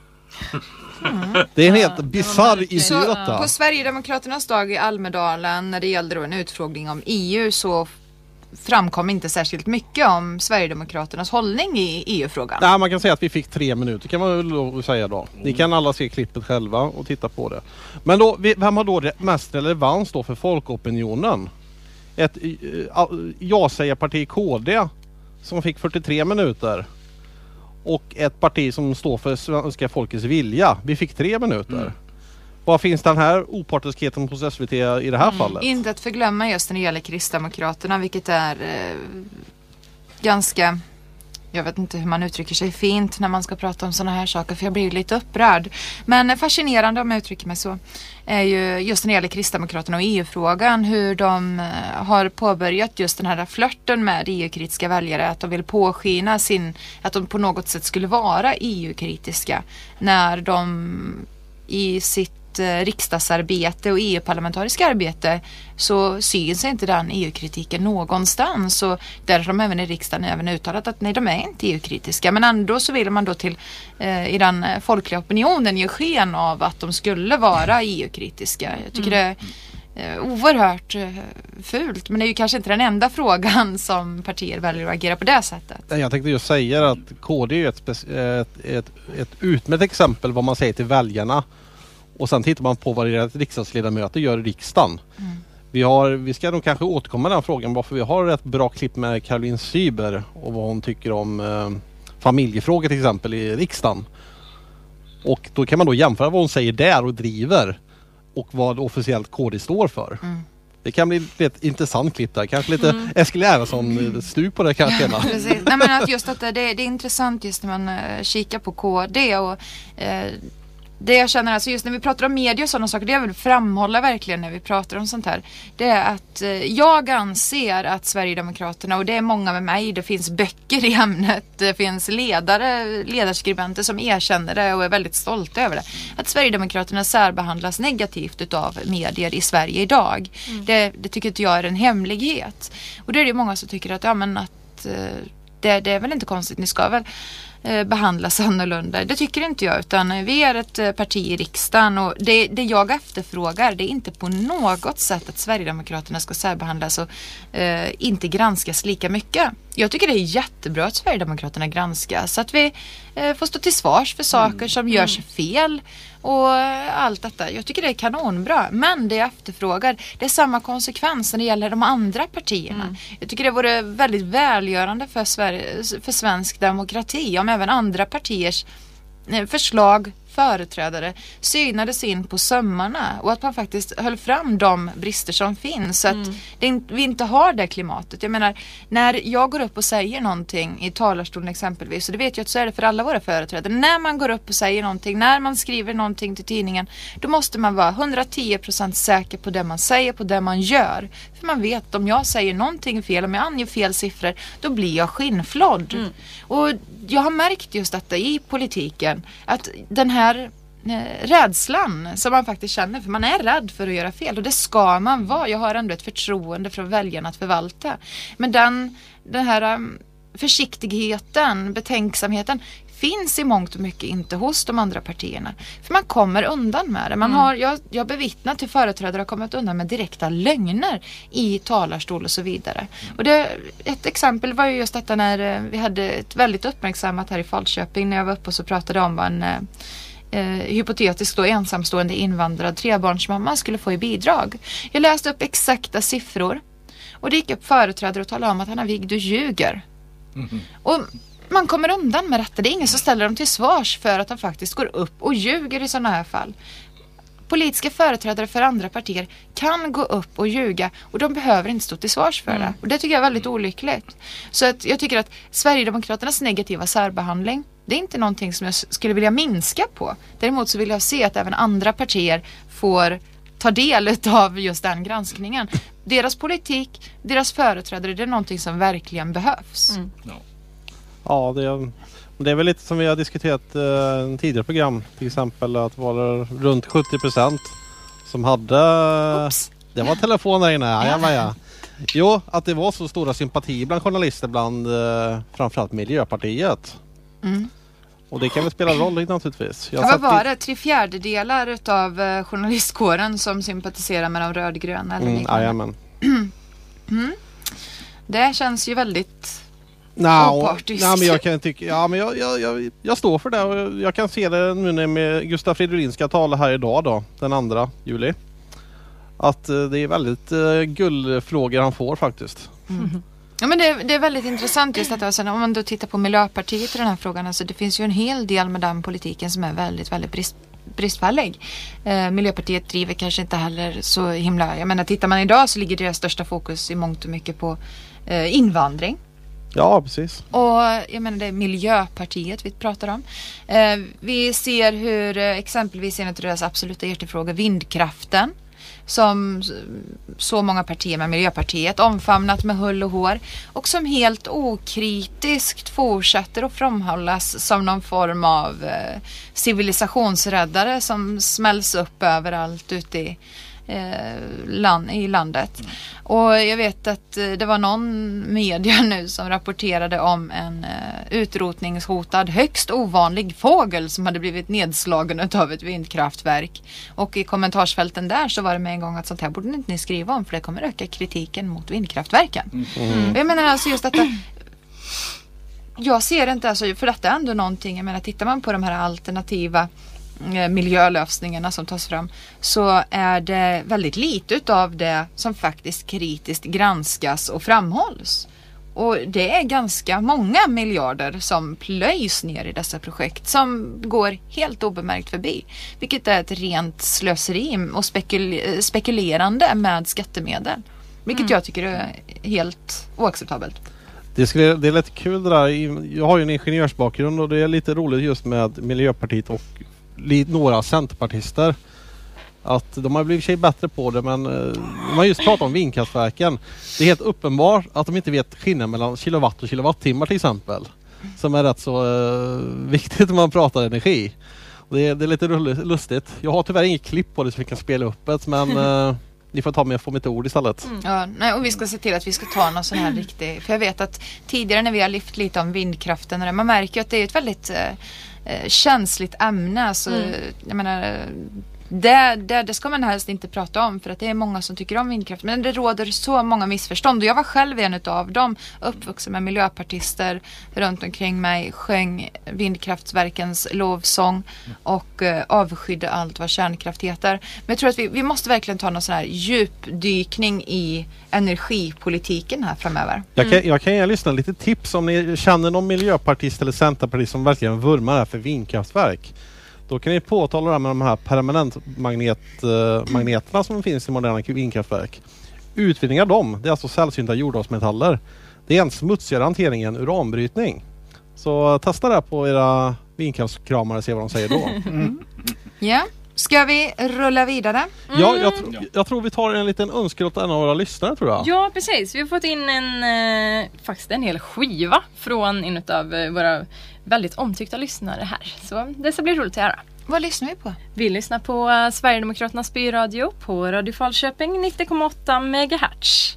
Mm. Det är en helt Ja, bizarr idé Så detta. på Sverigedemokraternas dag i Almedalen när det gällde då en utfrågning om E U så framkom inte särskilt mycket om Sverigedemokraternas hållning i E U-frågan. Nej, man kan säga att vi fick tre minuter kan man väl säga då. Ni kan alla se klippet själva och titta på det. Men då, vem har då mest relevans då för folkopinionen? Ett äh, ja-sägarparti K D som fick fyrtiotre minuter. Och ett parti som står för svenska folkets vilja. Vi fick tre minuter. Mm. Vad finns den här opartiskheten hos S V T i det här mm. fallet? Inte att förglömma just när det gäller Kristdemokraterna, vilket är eh, ganska Jag vet inte hur man uttrycker sig fint när man ska prata om sådana här saker, för jag blir lite upprörd. Men fascinerande, om jag uttrycker mig så, är ju just när det gäller Kristdemokraterna och E U-frågan, hur de har påbörjat just den här flörten med E U-kritiska väljare, att de vill påskina sin, att de på något sätt skulle vara E U-kritiska när de i sitt riksdagsarbete och E U-parlamentariska arbete så syns inte den E U-kritiken någonstans, och där har de även i riksdagen även uttalat att nej, de är inte E U-kritiska, men ändå så vill man då till eh, i den folkliga opinionen ge sken av att de skulle vara E U-kritiska. Jag tycker mm. det är eh, oerhört eh, fult, men det är ju kanske inte den enda frågan som partier väljer att agera på det sättet. Jag tänkte just säga att K D är ett, ett, ett, ett utmärkt exempel vad man säger till väljarna. Och sen tittar man på vad ett riksdagsledamöter gör i riksdagen. Mm. Vi, har, vi ska nog kanske återkomma med den frågan, varför vi har ett bra klipp med Caroline Syber och vad hon tycker om eh, familjefrågor till exempel i riksdagen. Och då kan man då jämföra vad hon säger där och driver och vad officiellt K D står för. Mm. Det kan bli ett intressant klipp där. Kanske lite mm. Eskil Erlandsson-stuk på det kanske. Ja, precis. Nej, men att just att det, det är intressant just när man uh, kikar på K D och uh, det jag känner, alltså just när vi pratar om media och sådana saker, det jag vill framhålla verkligen när vi pratar om sånt här, det är att eh, jag anser att Sverigedemokraterna, och det är många med mig, det finns böcker i ämnet, det finns ledare, ledarskribenter som erkänner det och är väldigt stolta över det, att Sverigedemokraterna särbehandlas negativt utav medier i Sverige idag. Mm. Det, det tycker inte jag är en hemlighet. Och det är det många som tycker att, ja, men att eh, det, det är väl inte konstigt, ni ska väl behandlas annorlunda. Det tycker inte jag, utan vi är ett parti i riksdagen, och det, det jag efterfrågar, det är inte på något sätt att Sverigedemokraterna ska särbehandlas och eh, inte granskas lika mycket. Jag tycker det är jättebra att Sverigedemokraterna granskas, så att vi eh, får stå till svars för saker mm. som görs fel och allt detta. Jag tycker det är kanonbra, men det jag efterfrågar, det är samma konsekvens när det gäller de andra partierna. Mm. Jag tycker det vore väldigt välgörande för, Sverige, för svensk demokrati om även andra partiers förslag, företrädare synades in på sömmarna och att man faktiskt höll fram de brister som finns, så att mm. det, vi inte har det klimatet. Jag menar, när jag går upp och säger någonting i talarstolen exempelvis, så det vet jag att så är det för alla våra företrädare, när man går upp och säger någonting, när man skriver någonting till tidningen, då måste man vara hundratio procent säker på det man säger, på det man gör, för man vet att om jag säger någonting fel, om jag anger fel siffror, då blir jag skinnflådd. Mm. Och jag har märkt just detta i politiken, att den här eh, rädslan som man faktiskt känner, för man är rädd för att göra fel, och det ska man vara. Jag har ändå ett förtroende från väljarna att förvalta. Men den, den här um, försiktigheten, betänksamheten finns i mångt och mycket inte hos de andra partierna. För man kommer undan med det. Man har, jag, jag bevittnat till företrädare har kommit undan med direkta lögner i talarstol och så vidare. Och det, ett exempel var ju just detta när vi hade ett väldigt uppmärksammat här i Falköping, när jag var uppe och så pratade om vad en eh, hypotetisk då ensamstående invandrad trebarnsmamma skulle få i bidrag. Jag läste upp exakta siffror och det gick upp företrädare och talade om att han har vigd och ljuger. Mm-hmm. Och man kommer undan med detta. Det är ingen som ställer dem till svars för att de faktiskt går upp och ljuger i sådana här fall. Politiska företrädare för andra partier kan gå upp och ljuga, och de behöver inte stå till svars för det. Mm. Och det tycker jag är väldigt olyckligt. Så att jag tycker att Sverigedemokraternas negativa särbehandling, det är inte någonting som jag skulle vilja minska på. Däremot så vill jag se att även andra partier får ta del av just den granskningen. Deras politik, deras företrädare, det är någonting som verkligen behövs. Mm. Ja. Ja, det är, det är väl lite som vi har diskuterat eh, i tidigare program. Till exempel att det var runt sjuttio procent som hade... Oops. Det var telefoner inne. Ja, ja, ja. Jo, att det var så stora sympatier bland journalister, bland eh, framförallt Miljöpartiet. Mm. Och det kan väl spela roll naturligtvis. Jag ja, vad var det? Tre fjärdedelar utav eh, journalistkåren som sympatiserar med de rödgröna? Eller mm, jajamän. Mm. Det känns ju väldigt... No, nej, men jag kan tycka, ja, men jag, jag, jag, jag står för det, och jag kan se det nu när med Gustaf Fridolin ska tala här idag då, den andra juli. Att uh, det är väldigt uh, guldfrågor han får faktiskt. Mm. Ja, men det, det är väldigt intressant just att alltså, om man då tittar på Miljöpartiet i den här frågan, alltså det finns ju en hel del med den politiken som är väldigt, väldigt brist, bristfällig. Eh, Miljöpartiet driver kanske inte heller så himla, jag menar tittar man idag så ligger deras största fokus i mångt och mycket på eh, invandring. Ja, precis. Och jag menar det är Miljöpartiet vi pratar om. Eh, vi ser hur eh, exempelvis en av deras absoluta hjärtefrågor, vindkraften, som så många partier med Miljöpartiet omfamnat med hull och hår och som helt okritiskt fortsätter att framhållas som någon form av eh, civilisationsräddare som smälls upp överallt ute i Eh, land, i landet. Mm. Och jag vet att eh, det var någon media nu som rapporterade om en eh, utrotningshotad, högst ovanlig fågel som hade blivit nedslagen av ett vindkraftverk. Och i kommentarsfälten där så var det med en gång att sånt här borde ni inte skriva om för det kommer öka kritiken mot vindkraftverken. Mm. Mm. Jag menar alltså just detta. Jag ser inte alltså, för detta är ändå någonting, jag menar tittar man på de här alternativa miljölösningarna som tas fram så är det väldigt lite utav det som faktiskt kritiskt granskas och framhålls. Och det är ganska många miljarder som plöjs ner i dessa projekt som går helt obemärkt förbi. Vilket är ett rent slöseri och spekul- spekulerande med skattemedel. Vilket mm. jag tycker är helt oacceptabelt. Det, skulle, det är lite kul det där. Jag har ju en ingenjörsbakgrund och det är lite roligt just med Miljöpartiet och några centerpartister att de har blivit sig bättre på det, men uh, man har just pratat om vindkraftverken. Det är helt uppenbart att de inte vet skillnaden mellan kilowatt och kilowattimmar till exempel, som är rätt så uh, viktigt när man pratar energi. Det är, det är lite lustigt. Jag har tyvärr inget klipp på det så vi kan spela upp det, men uh, ni får ta med få mitt ord istället. Mm. Ja, nej, och vi ska se till att vi ska ta någon sån här riktig, för jag vet att tidigare när vi har lyft lite om vindkraften, man märker att det är ett väldigt uh, känsligt ämne, alltså, mm. jag menar det, det, det ska man helst inte prata om för att det är många som tycker om vindkraft, men det råder så många missförstånd och jag var själv en av dem, uppvuxen med miljöpartister runt omkring mig, sjöng vindkraftverkens lovsång och uh, avskydde allt vad kärnkraft heter. Men jag tror att vi, vi måste verkligen ta någon sån här djupdykning i energipolitiken här framöver. Jag kan, jag kan ge lyssna lite tips om ni känner någon miljöpartist eller centerpartist som verkligen vurmar här för vindkraftverk. Då kan ni påtala det här med de här permanentmagneterna uh, som finns i moderna vindkraftverk. Utvinning av dem, det är alltså sällsynta jordartsmetaller. Det är en smutsigare hantering än uranbrytning. Så uh, testa det på era vindkraftskramare och se vad de säger då. Mm. Ja, ska vi rulla vidare? Mm. Ja, jag, tr- jag tror vi tar en liten önskelåt av en av våra lyssnare, tror jag. Ja, precis. Vi har fått in en, eh, faktiskt en hel skiva från en av eh, våra väldigt omtyckta lyssnare här. Så det ska bli roligt att höra. Vad lyssnar vi på? Vi lyssnar på uh, Sverigedemokraternas byradio på Radio Falköping nittio komma åtta megahertz.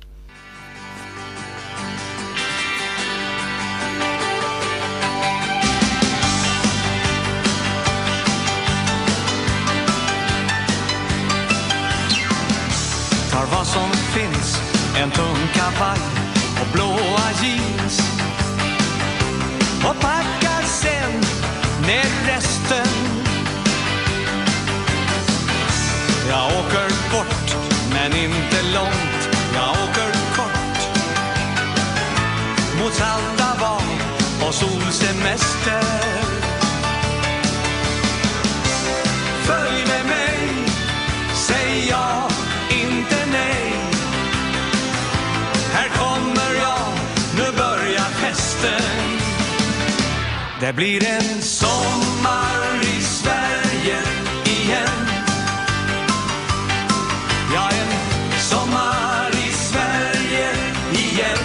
Tar vad som finns, en tung kavaj och blåa jeans och packar sen ner resten. Jag åker bort, men inte långt. Jag åker kort mot salta val och solsemester. Följ med mig, säg ja, inte nej. Här kommer jag, nu börjar festen. Det blir en sommar i Sverige igen. Ja, en sommar i Sverige igen.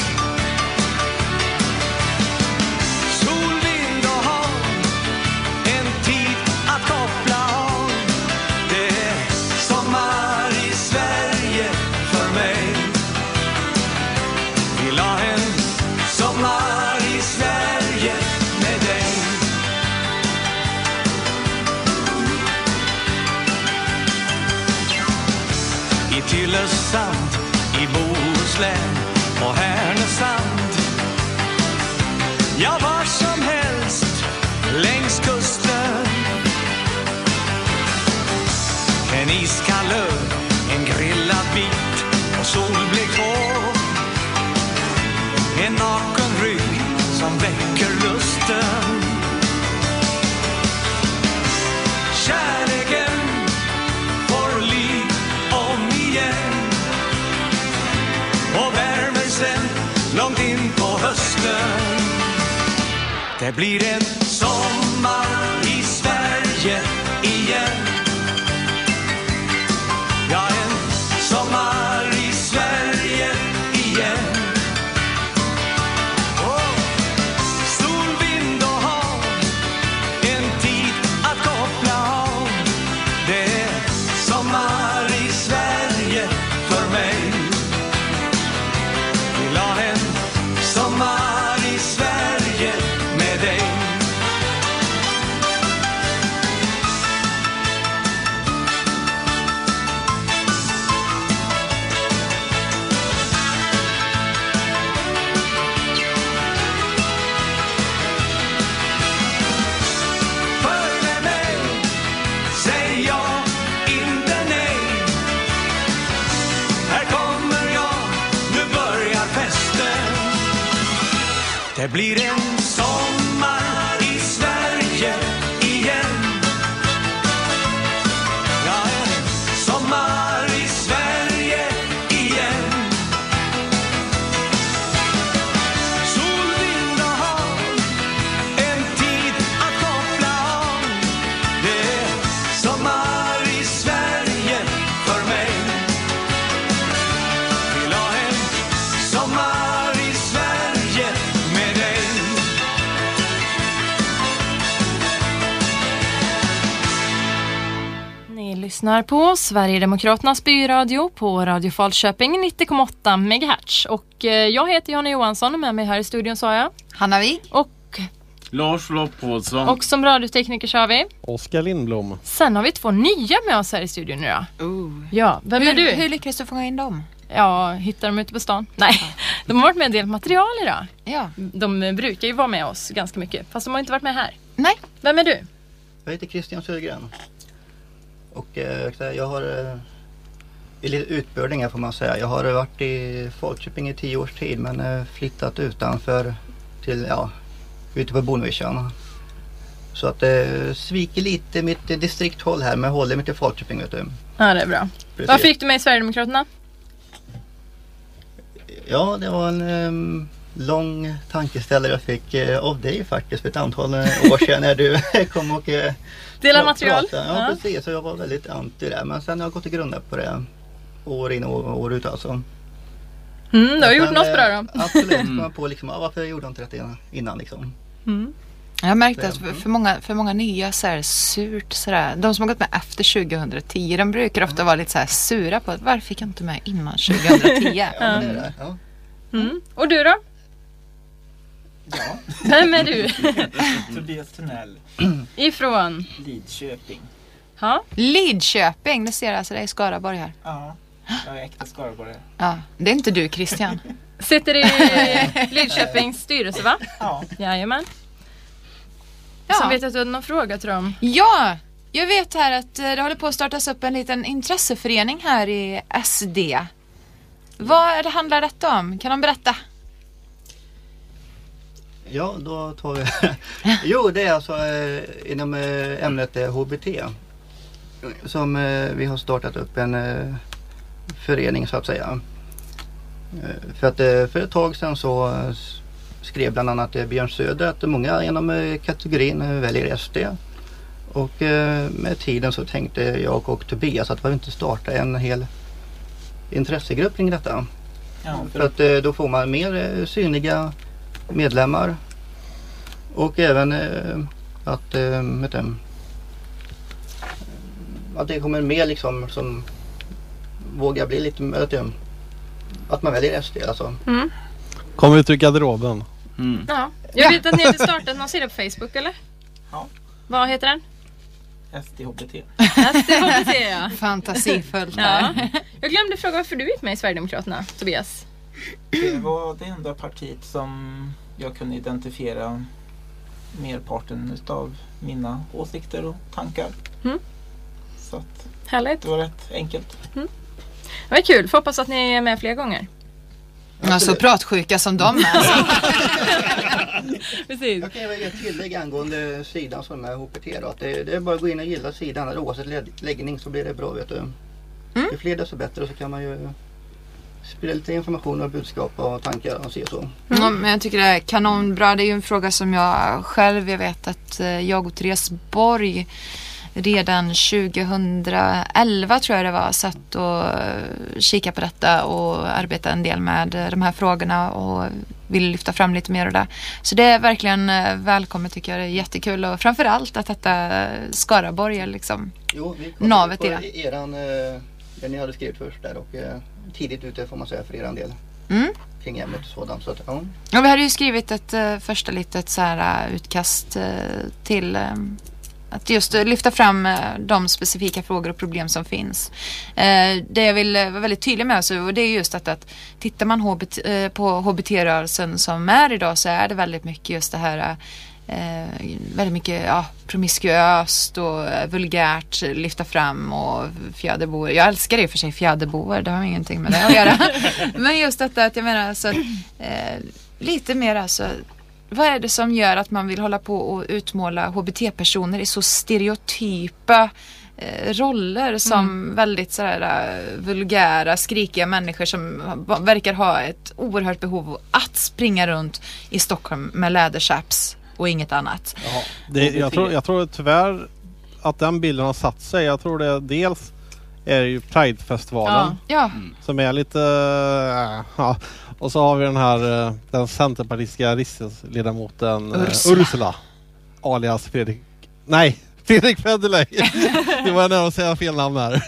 Sol, vind och hav, en tid att koppla av. Det är sommar i Sverige för mig. Vill ha en sommar i Sverige med dig. I Tylösand, i Bohuslän och Härnösand. Ja, var som helst längs kusten. En iskall öl, en grillad bit och solblekt hår. En naken rygg som väcker lusten. Kärleken får liv om igen och bär mig sen långt in in på hösten. Det blir en sommar i Sverige igen. Ja, en sommar i Sverige igen. Oh, sol, vind och hav, en tid att koppla av. Det är sommar i Sverige för mig. Vill ha en sommar i Sverige med dig. Följ mig, säg ja, inte nej. Här kommer jag, nu börjar festen. Det blir en sommar i Sverige igen. Ja, en sommar i Sverige igen. Sol, vind och hav, en tid att koppla av. Det är sommar i Sverige för mig. Vill ha en sommar i Sverige med dig. Ni lyssnar på Sverigedemokraternas byradio på Radio Falköping nittio komma åtta megahertz. Och eh, jag heter Johanna Johansson och med mig här i studion sa jag. Hanna vi. Och, Lars Loppåsson. och som radiotekniker så har vi. Oskar Lindblom. Sen har vi två nya med oss här i studion nu då. Oh. Ja, vem är Hur, du? hur lyckades du fånga in dem? Ja, hittar de ute på stan? Nej, de har varit med en del material idag. Ja. De brukar ju vara med oss ganska mycket, fast de har inte varit med här. Nej. Vem är du? Jag heter Christian Södergren. Och eh, jag har eh, i lite utbördningar får man säga. Jag har varit i Falköping i tio års tid men eh, flyttat utanför till, ja, ute på Bonvision. Så att det eh, sviker lite mitt eh, distrikthåll här men håller mig till Falköping, vet du. Ja, det är bra. Precis. Varför gick du med i Sverigedemokraterna? Ja, det var en eh, lång tankeställare jag fick eh, av dig faktiskt för ett antal eh, år sedan när du kom och eh, Dela pra- material? pratade. Ja, precis. Så jag var väldigt anti det. Men sen har jag gått till grunden på det år in och år ut alltså. Mm, du har gjort Men, något eh, bra då. Absolut. Kom jag på liksom, ja, varför gjorde jag inte detta innan liksom? Mm. Jag har märkt att för, för, många, för många nya så här surt sådär. De som har gått med efter tjugohundratio, de brukar ofta vara lite så här sura på att varför fick jag inte med innan tjugohundratio? Ja, men det är det. Ja. Mm. Och du då? Ja, Vem är du? Tobias Tunnell, Ifrån? Lidköping. Ja. Lidköping, det ser alltså det i Skaraborg här. Ja, jag är äkta skaraborgare. Ja, det är inte du Christian. Sitter i Lidköpings styrelse, va? Ja, Jajamän. Ja. Sen vet jag att du hade någon fråga, tror jag. Ja, jag vet här att eh, det håller på att startas upp en liten intresseförening här i S D. Vad är det handlar detta om? Kan de berätta? Ja, då tar vi... Jo, det är alltså eh, inom eh, ämnet eh, H B T. Som eh, vi har startat upp en eh, förening så att säga. Eh, för att eh, för ett tag sedan så eh, skrev bland annat eh, Björn Söder att många inom eh, kategorin eh, väljer S D. Och eh, med tiden så tänkte jag och Tobias att vi inte starta en hel intressegrupp kring detta. ja För att eh, då får man mer eh, synliga medlemmar och även eh, att, eh, vet du, att det kommer mer liksom som vågar bli lite, vet du, att man väljer S D alltså. Mm. Kommer vi till garderoben? Mm. Ja. Jag vet att ni har startat någon sida på Facebook, eller? Ja. Vad heter den? S D H B T. S D H B T, ja. Fantasifullt Ja. där. Jag glömde fråga varför du gick med i Sverigedemokraterna, Tobias. Det var det enda partiet som jag kunde identifiera merparten utav mina åsikter och tankar. Mm. Så att Härligt. det var rätt enkelt. Det var kul. Får hoppas att ni är med fler gånger. Ja, så pratsjuka som de är. Alltså. Precis. Jag kan ju ge ett tillägg angående sidan som är H P T då, att det, det är bara att gå in och gilla sidan, oavsett lä- läggning så blir det bra, vet du. Mm. Ju fler desto bättre, så kan man ju sprida lite information och budskap och tankar och se så. Mm. Ja, men jag tycker det är kanonbra. Det är ju en fråga som jag själv, jag vet att jag och Therese Borg redan tjugohundraelva tror jag det var, satt och kika på detta och arbeta en del med de här frågorna och vill lyfta fram lite mer av det. Så det är verkligen välkommet, tycker jag. Det är jättekul och framförallt att detta Skaraborg är liksom jo, vi navet på i det. Eran, det ni hade skrivit först där och tidigt ute får man säga för eran del. Mm. Kring ämnet och sådant. Så att, ja. Och vi hade ju skrivit ett uh, första litet så här, uh, utkast uh, till uh, att just uh, lyfta fram uh, de specifika frågor och problem som finns. Uh, det jag vill uh, vara väldigt tydlig med så, och det är just att, att tittar man H B T, uh, på H B T-rörelsen som är idag så är det väldigt mycket just det här uh, Eh, väldigt mycket ja, promiskuöst och vulgärt lyfta fram och fjäderboer. Jag älskar det för sig, fjäderboer, det har ingenting med det att göra. Men just detta att jag menar så att, eh, lite mer alltså, vad är det som gör att man vill hålla på och utmåla H B T-personer i så stereotypa eh, roller som mm. väldigt sådär vulgära, skrikiga människor som verkar ha ett oerhört behov att springa runt i Stockholm med läderchaps och inget annat. Jaha. Det, jag, tror, jag tror tyvärr att den bilden har satt sig. Jag tror det dels är det ju Pride-festivalen ja. Ja. som är lite äh, ja. Och så har vi den här den centerpartistiska riksdagsledamoten Ursula. Ursula alias Fredrik nej, Fredrik Federley. Det var nära att säga fel namn här.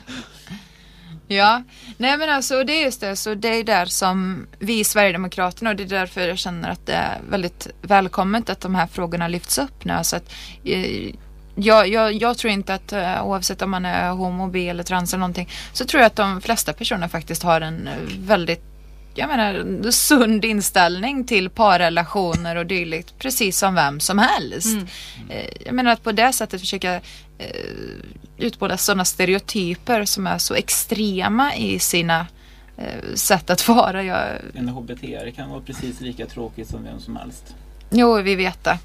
Ja, nej men alltså det är just det, så det är där som vi i Sverigedemokraterna, och det är därför jag känner att det är väldigt välkommet att de här frågorna lyfts upp nu, så att eh, jag, jag, jag tror inte att uh, oavsett om man är homo, bi eller trans eller någonting, så tror jag att de flesta personer faktiskt har en väldigt jag menar, sund inställning till parrelationer och dylikt, precis som vem som helst. Mm. Jag menar att på det sättet försöka eh, utmåla sådana stereotyper som är så extrema i sina eh, sätt att vara. Jag... En H B T-are kan vara precis lika tråkig som vem som helst. Jo, vi vet det.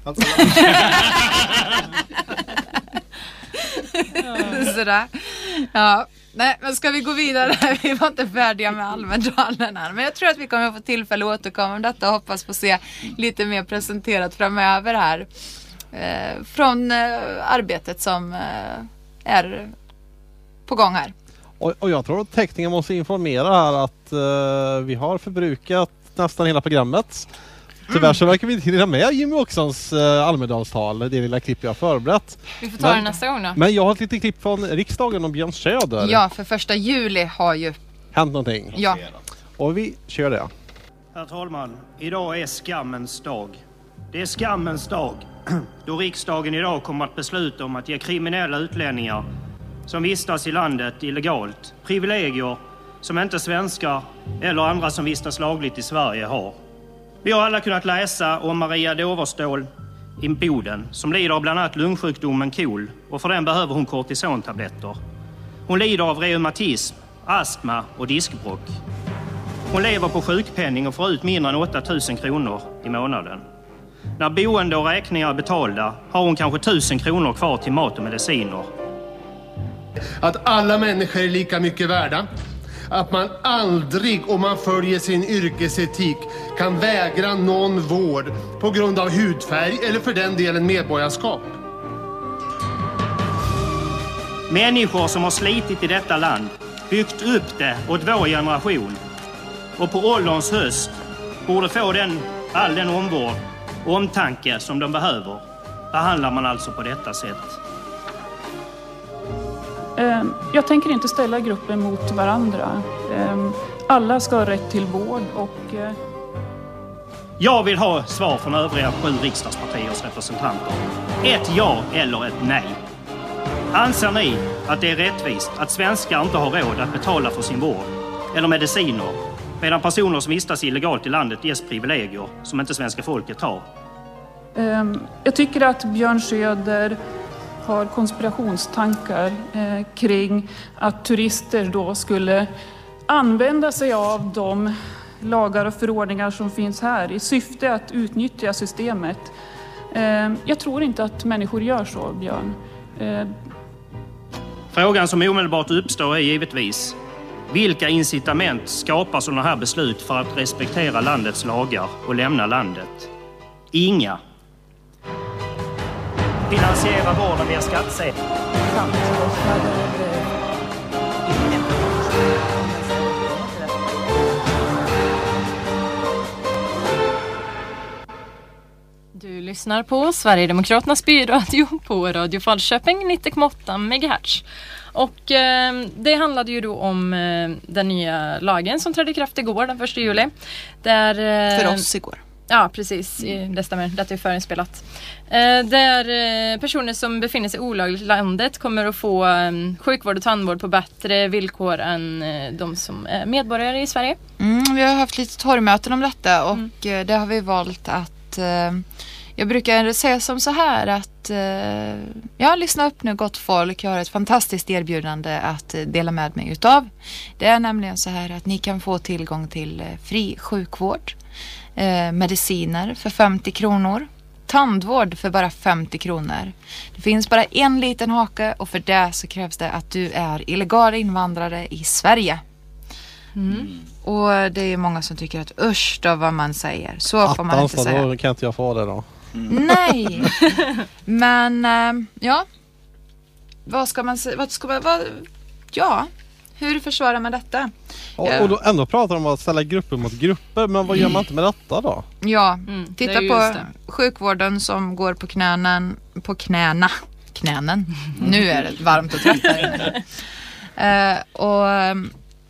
Sådär. Ja. Nej, men ska vi gå vidare? Vi var inte färdiga med Almedalen här. Men jag tror att vi kommer få tillfälle att återkomma om detta och hoppas få se lite mer presenterat framöver här. Eh, från eh, arbetet som eh, är på gång här. Och, och jag tror att tekniken måste informera här att eh, vi har förbrukat nästan hela programmet. Tyvärr så verkar vi inte hinna med Jimmy Åkessons uh, Almedalstal, det lilla klipp jag har förberett. Vi får ta men, det nästa gång då. Men jag har ett litet klipp från riksdagen om Björn Söder. Ja, för första juli har ju hänt någonting. Ja. Och vi kör det. Herr talman, idag är skammens dag. Det är skammens dag då riksdagen idag kommer att besluta om att ge kriminella utlänningar som vistas i landet illegalt privilegier som inte svenskar eller andra som vistas lagligt i Sverige har. Vi har alla kunnat läsa om Maria Doverstål i Boden som lider av bland annat lungsjukdomen KOL och för den behöver hon kortisontabletter. Hon lider av reumatism, astma och diskbråck. Hon lever på sjukpenning och får ut mindre än åtta tusen kronor i månaden. När boende och räkningar är betalda har hon kanske tusen kronor kvar till mat och mediciner. Att alla människor är lika mycket värda. Att man aldrig, om man följer sin yrkesetik, kan vägra någon vård på grund av hudfärg eller för den delen medborgarskap. Människor som har slitit i detta land, byggt upp det åt vår generation och på ålderns höst borde få den, all den omvård och omtanke som de behöver, behandlar man alltså på detta sätt. Jag tänker inte ställa grupper mot varandra. Alla ska ha rätt till vård och... Jag vill ha svar från övriga sju riksdagspartiers representanter. Ett ja eller ett nej. Anser ni att det är rättvist att svenskar inte har råd att betala för sin vård eller mediciner medan personer som vistas illegalt i landet ges privilegier som inte svenska folket har? Jag tycker att Björn Söder har konspirationstankar eh, kring att turister då skulle använda sig av de lagar och förordningar som finns här i syfte att utnyttja systemet. Eh, jag tror inte att människor gör så, Björn. Eh. Frågan som omedelbart uppstår är givetvis, Vilka incitament skapar sådana här beslut för att respektera landets lagar och lämna landet? Inga. Finansiera vården via skattsedeln. Du lyssnar på Sverigedemokraternas byradio på Radio Falköping nittio komma åtta megahertz. Och eh, det handlade ju då om eh, den nya lagen som trädde i kraft igår, den första juli. Där, eh, För oss igår. Ja, precis. Mm. Det stämmer. Detta är förinspelat. Eh, där eh, personer som befinner sig olagligt i landet kommer att få eh, sjukvård och tandvård på bättre villkor än eh, de som är medborgare i Sverige. Mm, vi har haft lite torgmöten om detta och mm. eh, det har vi valt att... Eh, jag brukar säga som så här att eh, ja, lyssna upp nu gott folk. Jag har ett fantastiskt erbjudande att eh, dela med mig utav. Det är nämligen så här att ni kan få tillgång till eh, fri sjukvård. Eh, mediciner för femtio kronor. Tandvård för bara femtio kronor. Det finns bara en liten hake och för det så krävs det att du är illegal invandrare i Sverige. Mm. Och det är många som tycker att usch då vad man säger. Så Attans, får man inte säga. Då kan inte jag få det då. Mm. Nej. Men äh, ja. Vad ska man säga? Vad ska man, vad, ja. Hur försvarar man detta? Och, och då ändå pratar de om att ställa grupper mot grupper. Men vad gör man inte med detta då? Ja, mm, titta på sjukvården som går på knänen. På knäna. Knänen. Nu är det varmt och trött här inne. uh, och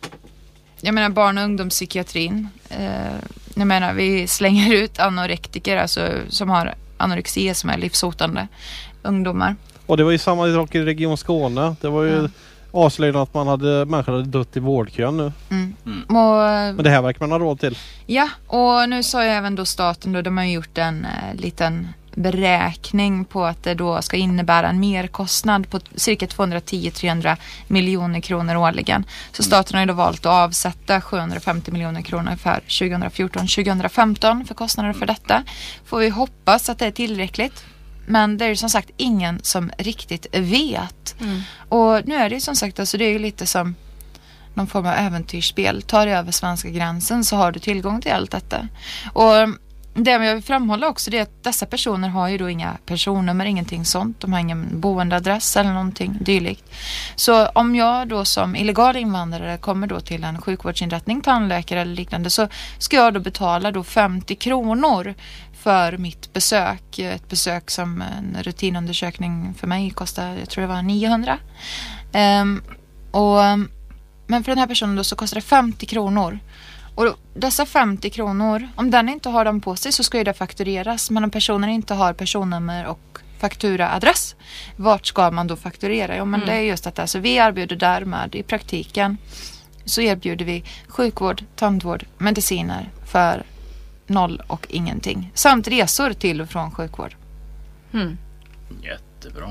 jag menar barn- och ungdomspsykiatrin. Uh, jag menar vi slänger ut anorektiker alltså, som har anorexi som är livshotande ungdomar. Och det var ju samma sak i Region Skåne. Det var ju... Mm. avslöjade att man hade, människor hade dött i vårdkön nu. Mm. Mm. Och, men det här verkar man ha råd till. Ja, och nu sa ju även då staten då, de har gjort en eh, liten beräkning på att det då ska innebära en merkostnad på cirka tvåhundratio till trehundra miljoner kronor årligen. Så staten har ju då valt att avsätta sjuhundrafemtio miljoner kronor för tjugofjorton till tjugofemton för kostnader för detta. Får vi hoppas att det är tillräckligt. Men det är ju som sagt ingen som riktigt vet. Mm. Och nu är det ju som sagt, alltså det är ju lite som någon form av äventyrsspel. Tar du över svenska gränsen så har du tillgång till allt detta. Och det jag vill framhålla också det är att dessa personer har ju då inga personnummer, ingenting sånt. De har ingen boendeadress eller någonting dylikt. Så om jag då som illegal invandrare kommer då till en sjukvårdsinrättning, tandläkare eller liknande, så ska jag då betala då femtio kronor för mitt besök. Ett besök som en rutinundersökning för mig kostar, jag tror det var niohundra. Um, och, men för den här personen då så kostar det femtio kronor. Och då, dessa femtio kronor, om den inte har dem på sig så ska ju det faktureras. Men om personen inte har personnummer och fakturaadress, vart ska man då fakturera? Jo, men mm. det är just att alltså, vi erbjuder därmed i praktiken så erbjuder vi sjukvård, tandvård, mediciner för noll och ingenting. Samt resor till och från sjukvård. Mm. Jättebra.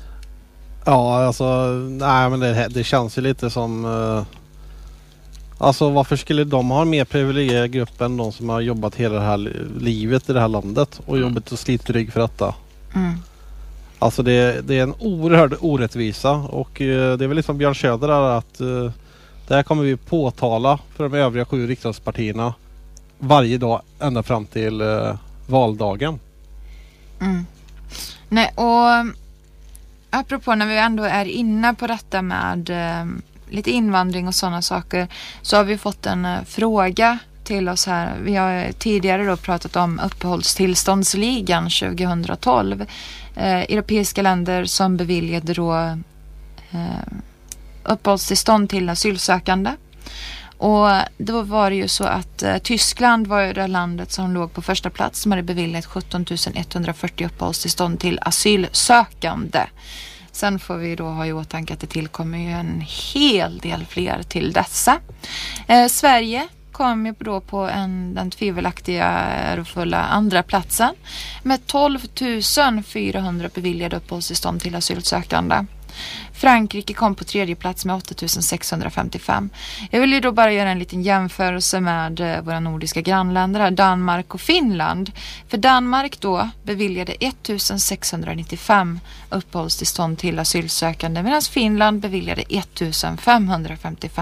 Ja, alltså nej men det, det känns ju lite som uh, alltså varför skulle de ha en mer privilegierad grupp än de som har jobbat hela det här livet i det här landet och mm. jobbat och slitit rygg för detta. Mm. Alltså det, det är en oerhörd orättvisa och uh, det är väl liksom Björn Söder där att uh, det här kommer vi påtala för de övriga sju riksdagspartierna varje dag ända fram till uh, valdagen. Mm. Nej, och apropå när vi ändå är inne på detta med uh, lite invandring och sådana saker, så har vi fått en uh, fråga till oss här. Vi har tidigare då pratat om uppehållstillståndsligan tjugohundratolv. Uh, europeiska länder som beviljade då uh, uppehållstillstånd till asylsökande. Och då var det ju så att eh, Tyskland var ju det landet som låg på första plats som hade beviljat sjutton tusen etthundrafyrtio uppehållstillstånd till asylsökande. Sen får vi då ha i åtanke att det tillkommer ju en hel del fler till dessa. Eh, Sverige kom ju då på en, den tvivelaktiga ärofulla andra platsen med tolv tusen fyrahundra beviljade uppehållstillstånd till asylsökande. Frankrike kom på tredje plats med åtta tusen sexhundrafemtiofem. Jag vill ju då bara göra en liten jämförelse med eh, våra nordiska grannländer här, Danmark och Finland. För Danmark då beviljade ettusen sexhundranittiofem uppehållstillstånd till asylsökande medan Finland beviljade ettusen femhundrafemtiofem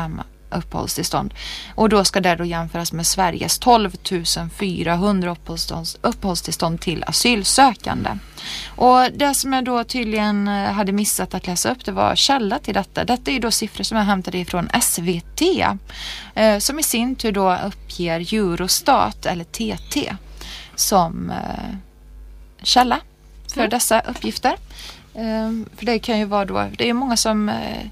uppehållstillstånd. Och då ska det då jämföras med Sveriges tolv tusen fyrahundra uppehållstillstånd, uppehållstillstånd till asylsökande. Och det som jag då tydligen hade missat att läsa upp, det var källa till detta. Detta är ju då siffror som jag hämtade ifrån S V T, eh, som i sin tur då uppger Eurostat eller T T som eh, källa för mm. dessa uppgifter. Eh, för det kan ju vara då, det är ju många som eh,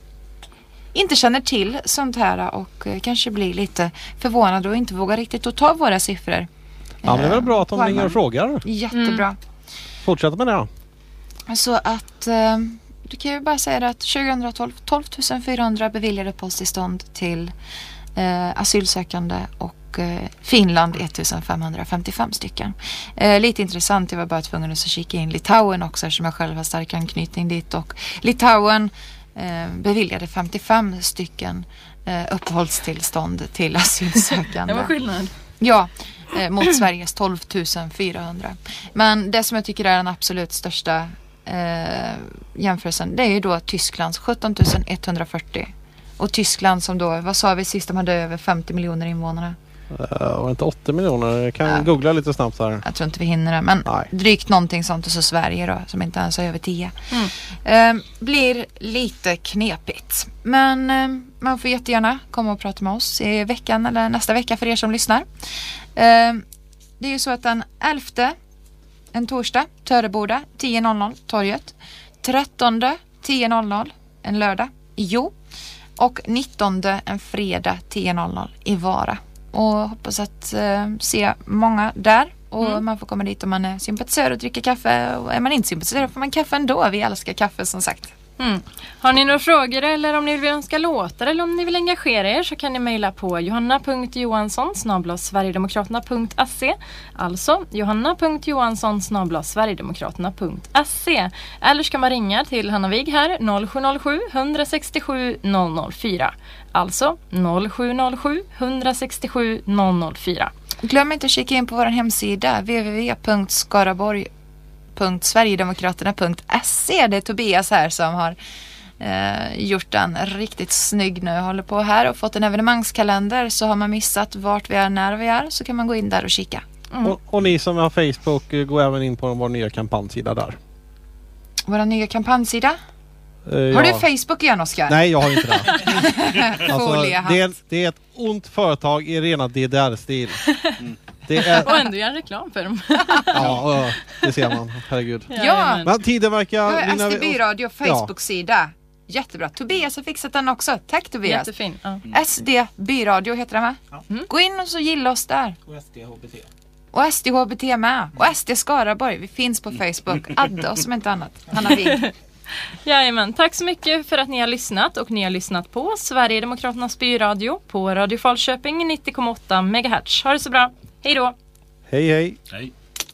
inte känner till sånt här och eh, kanske blir lite förvånade och inte vågar riktigt att ta våra siffror. Eh, ja, det är väl bra att de ringer och frågar. Jättebra. Mm. Fortsätt med det då. Så att eh, du kan ju bara säga att tjugohundratolv tolv tusen fyrahundra beviljade uppehållstillstånd till eh, asylsökande och eh, Finland ettusenfemhundrafemtiofem stycken. Eh, lite intressant, jag var bara tvungen att kika in Litauen också eftersom jag själv har stark anknytning dit, och Litauen eh, beviljade femtiofem stycken eh, uppehållstillstånd till asylsökande. Det var skillnad. Ja, eh, mot Sveriges tolv tusen fyrahundra. Men det som jag tycker är den absolut största eh, jämförelsen, det är ju då Tysklands sjutton tusen etthundrafyrtio. Och Tyskland som då, vad sa vi sist, de hade över femtio miljoner invånare. Uh, var inte åttio miljoner? Jag kan uh, googla lite snabbt här. Jag tror inte vi hinner det, men Nej. drygt någonting sånt. Och så Sverige då, som inte ens har över tio. Mm. Uh, blir lite knepigt. Men uh, man får jättegärna komma och prata med oss i veckan eller nästa vecka för er som lyssnar. Uh, det är ju så att den elfte, en torsdag, Töreboda, tio noll noll, torget. trettonde, tio noll noll, en lördag, Jo. Och nittonde, en fredag, tio noll noll, i Vara. Och hoppas att eh, se många där. Och mm. man får komma dit om man är sympatisör och dricka kaffe. Och är man inte sympatisör får man kaffe ändå. Vi älskar kaffe som sagt. Mm. Har ni några frågor eller om ni vill önska låtar eller om ni vill engagera er så kan ni mejla på johanna punkt johansson snabel-a sverigedemokraterna punkt se, alltså johanna punkt johansson snabel-a sverigedemokraterna punkt se, eller ska man ringa till Hanna Wig här noll sju noll sju ett sex sju noll noll fyra, alltså noll sju noll sju ett sex sju noll noll fyra. Glöm inte att kika in på vår hemsida w w w punkt skaraborg punkt sverigedemokraterna punkt se. Det är Tobias här som har eh, gjort den riktigt snygg nu. Håller på här och fått en evenemangskalender, så har man missat vart vi är, när vi är, så kan man gå in där och kika. Mm. Och, och ni som har Facebook, gå även in på vår nya kampanjsida där. Vår nya kampanjsida? Uh, har ja. du Facebook igen, Oskar? Nej, jag har inte det. Alltså, det, är, det är ett ont företag i rena D D R-stil. Mm. Det är... Och ändå gör en reklam för dem. Ja, det ser man. Herregud. Ja, men tiden verkar... S D B-radio Facebook-sida. Jättebra. Tobias har fixat den också. Tack Tobias. Jättefin. Ja. S D B-radio heter den, va? Ja. Mm. Gå in och så gilla oss där. Och S D H B T. Och S D H B T med. Och S D Skaraborg. Vi finns på Facebook. Adda oss som inte annat. Hanna Wig. Jajamän, tack så mycket för att ni har lyssnat, och ni har lyssnat på Sverigedemokraternas byradio på Radio Falköping nittio komma åtta megahertz. Ha det så bra. Hej då. Hej hej. Hej.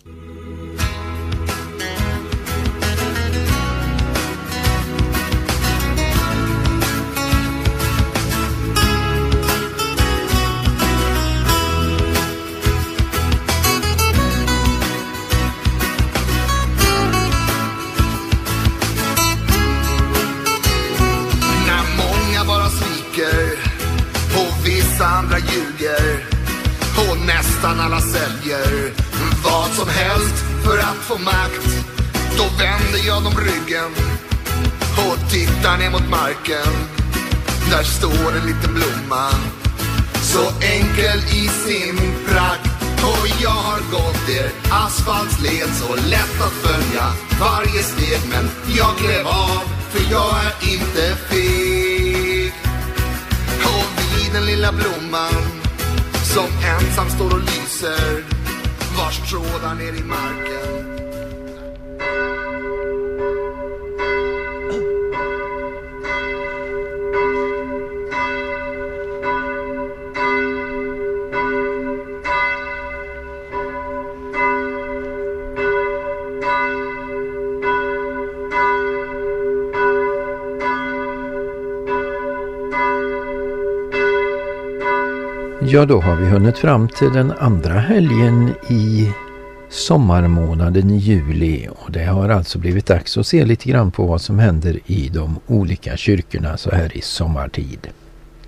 När många bara sviker och vissa andra ljuger och nästan alla säljer vad som helst för att få makt. Då vänder jag dem ryggen och tittar ner mot marken. Där står en liten blomma, så enkel i sin prakt. Och jag har gått er asfaltsled, så lätt att följa varje steg. Men jag klev av, för jag är inte feg. Och vid den lilla blomman som ensam står och lyser, vars trådar ner i marken. Ja, då har vi hunnit fram till den andra helgen i sommarmånaden i juli, och det har alltså blivit dags att se lite grann på vad som händer i de olika kyrkorna så här i sommartid.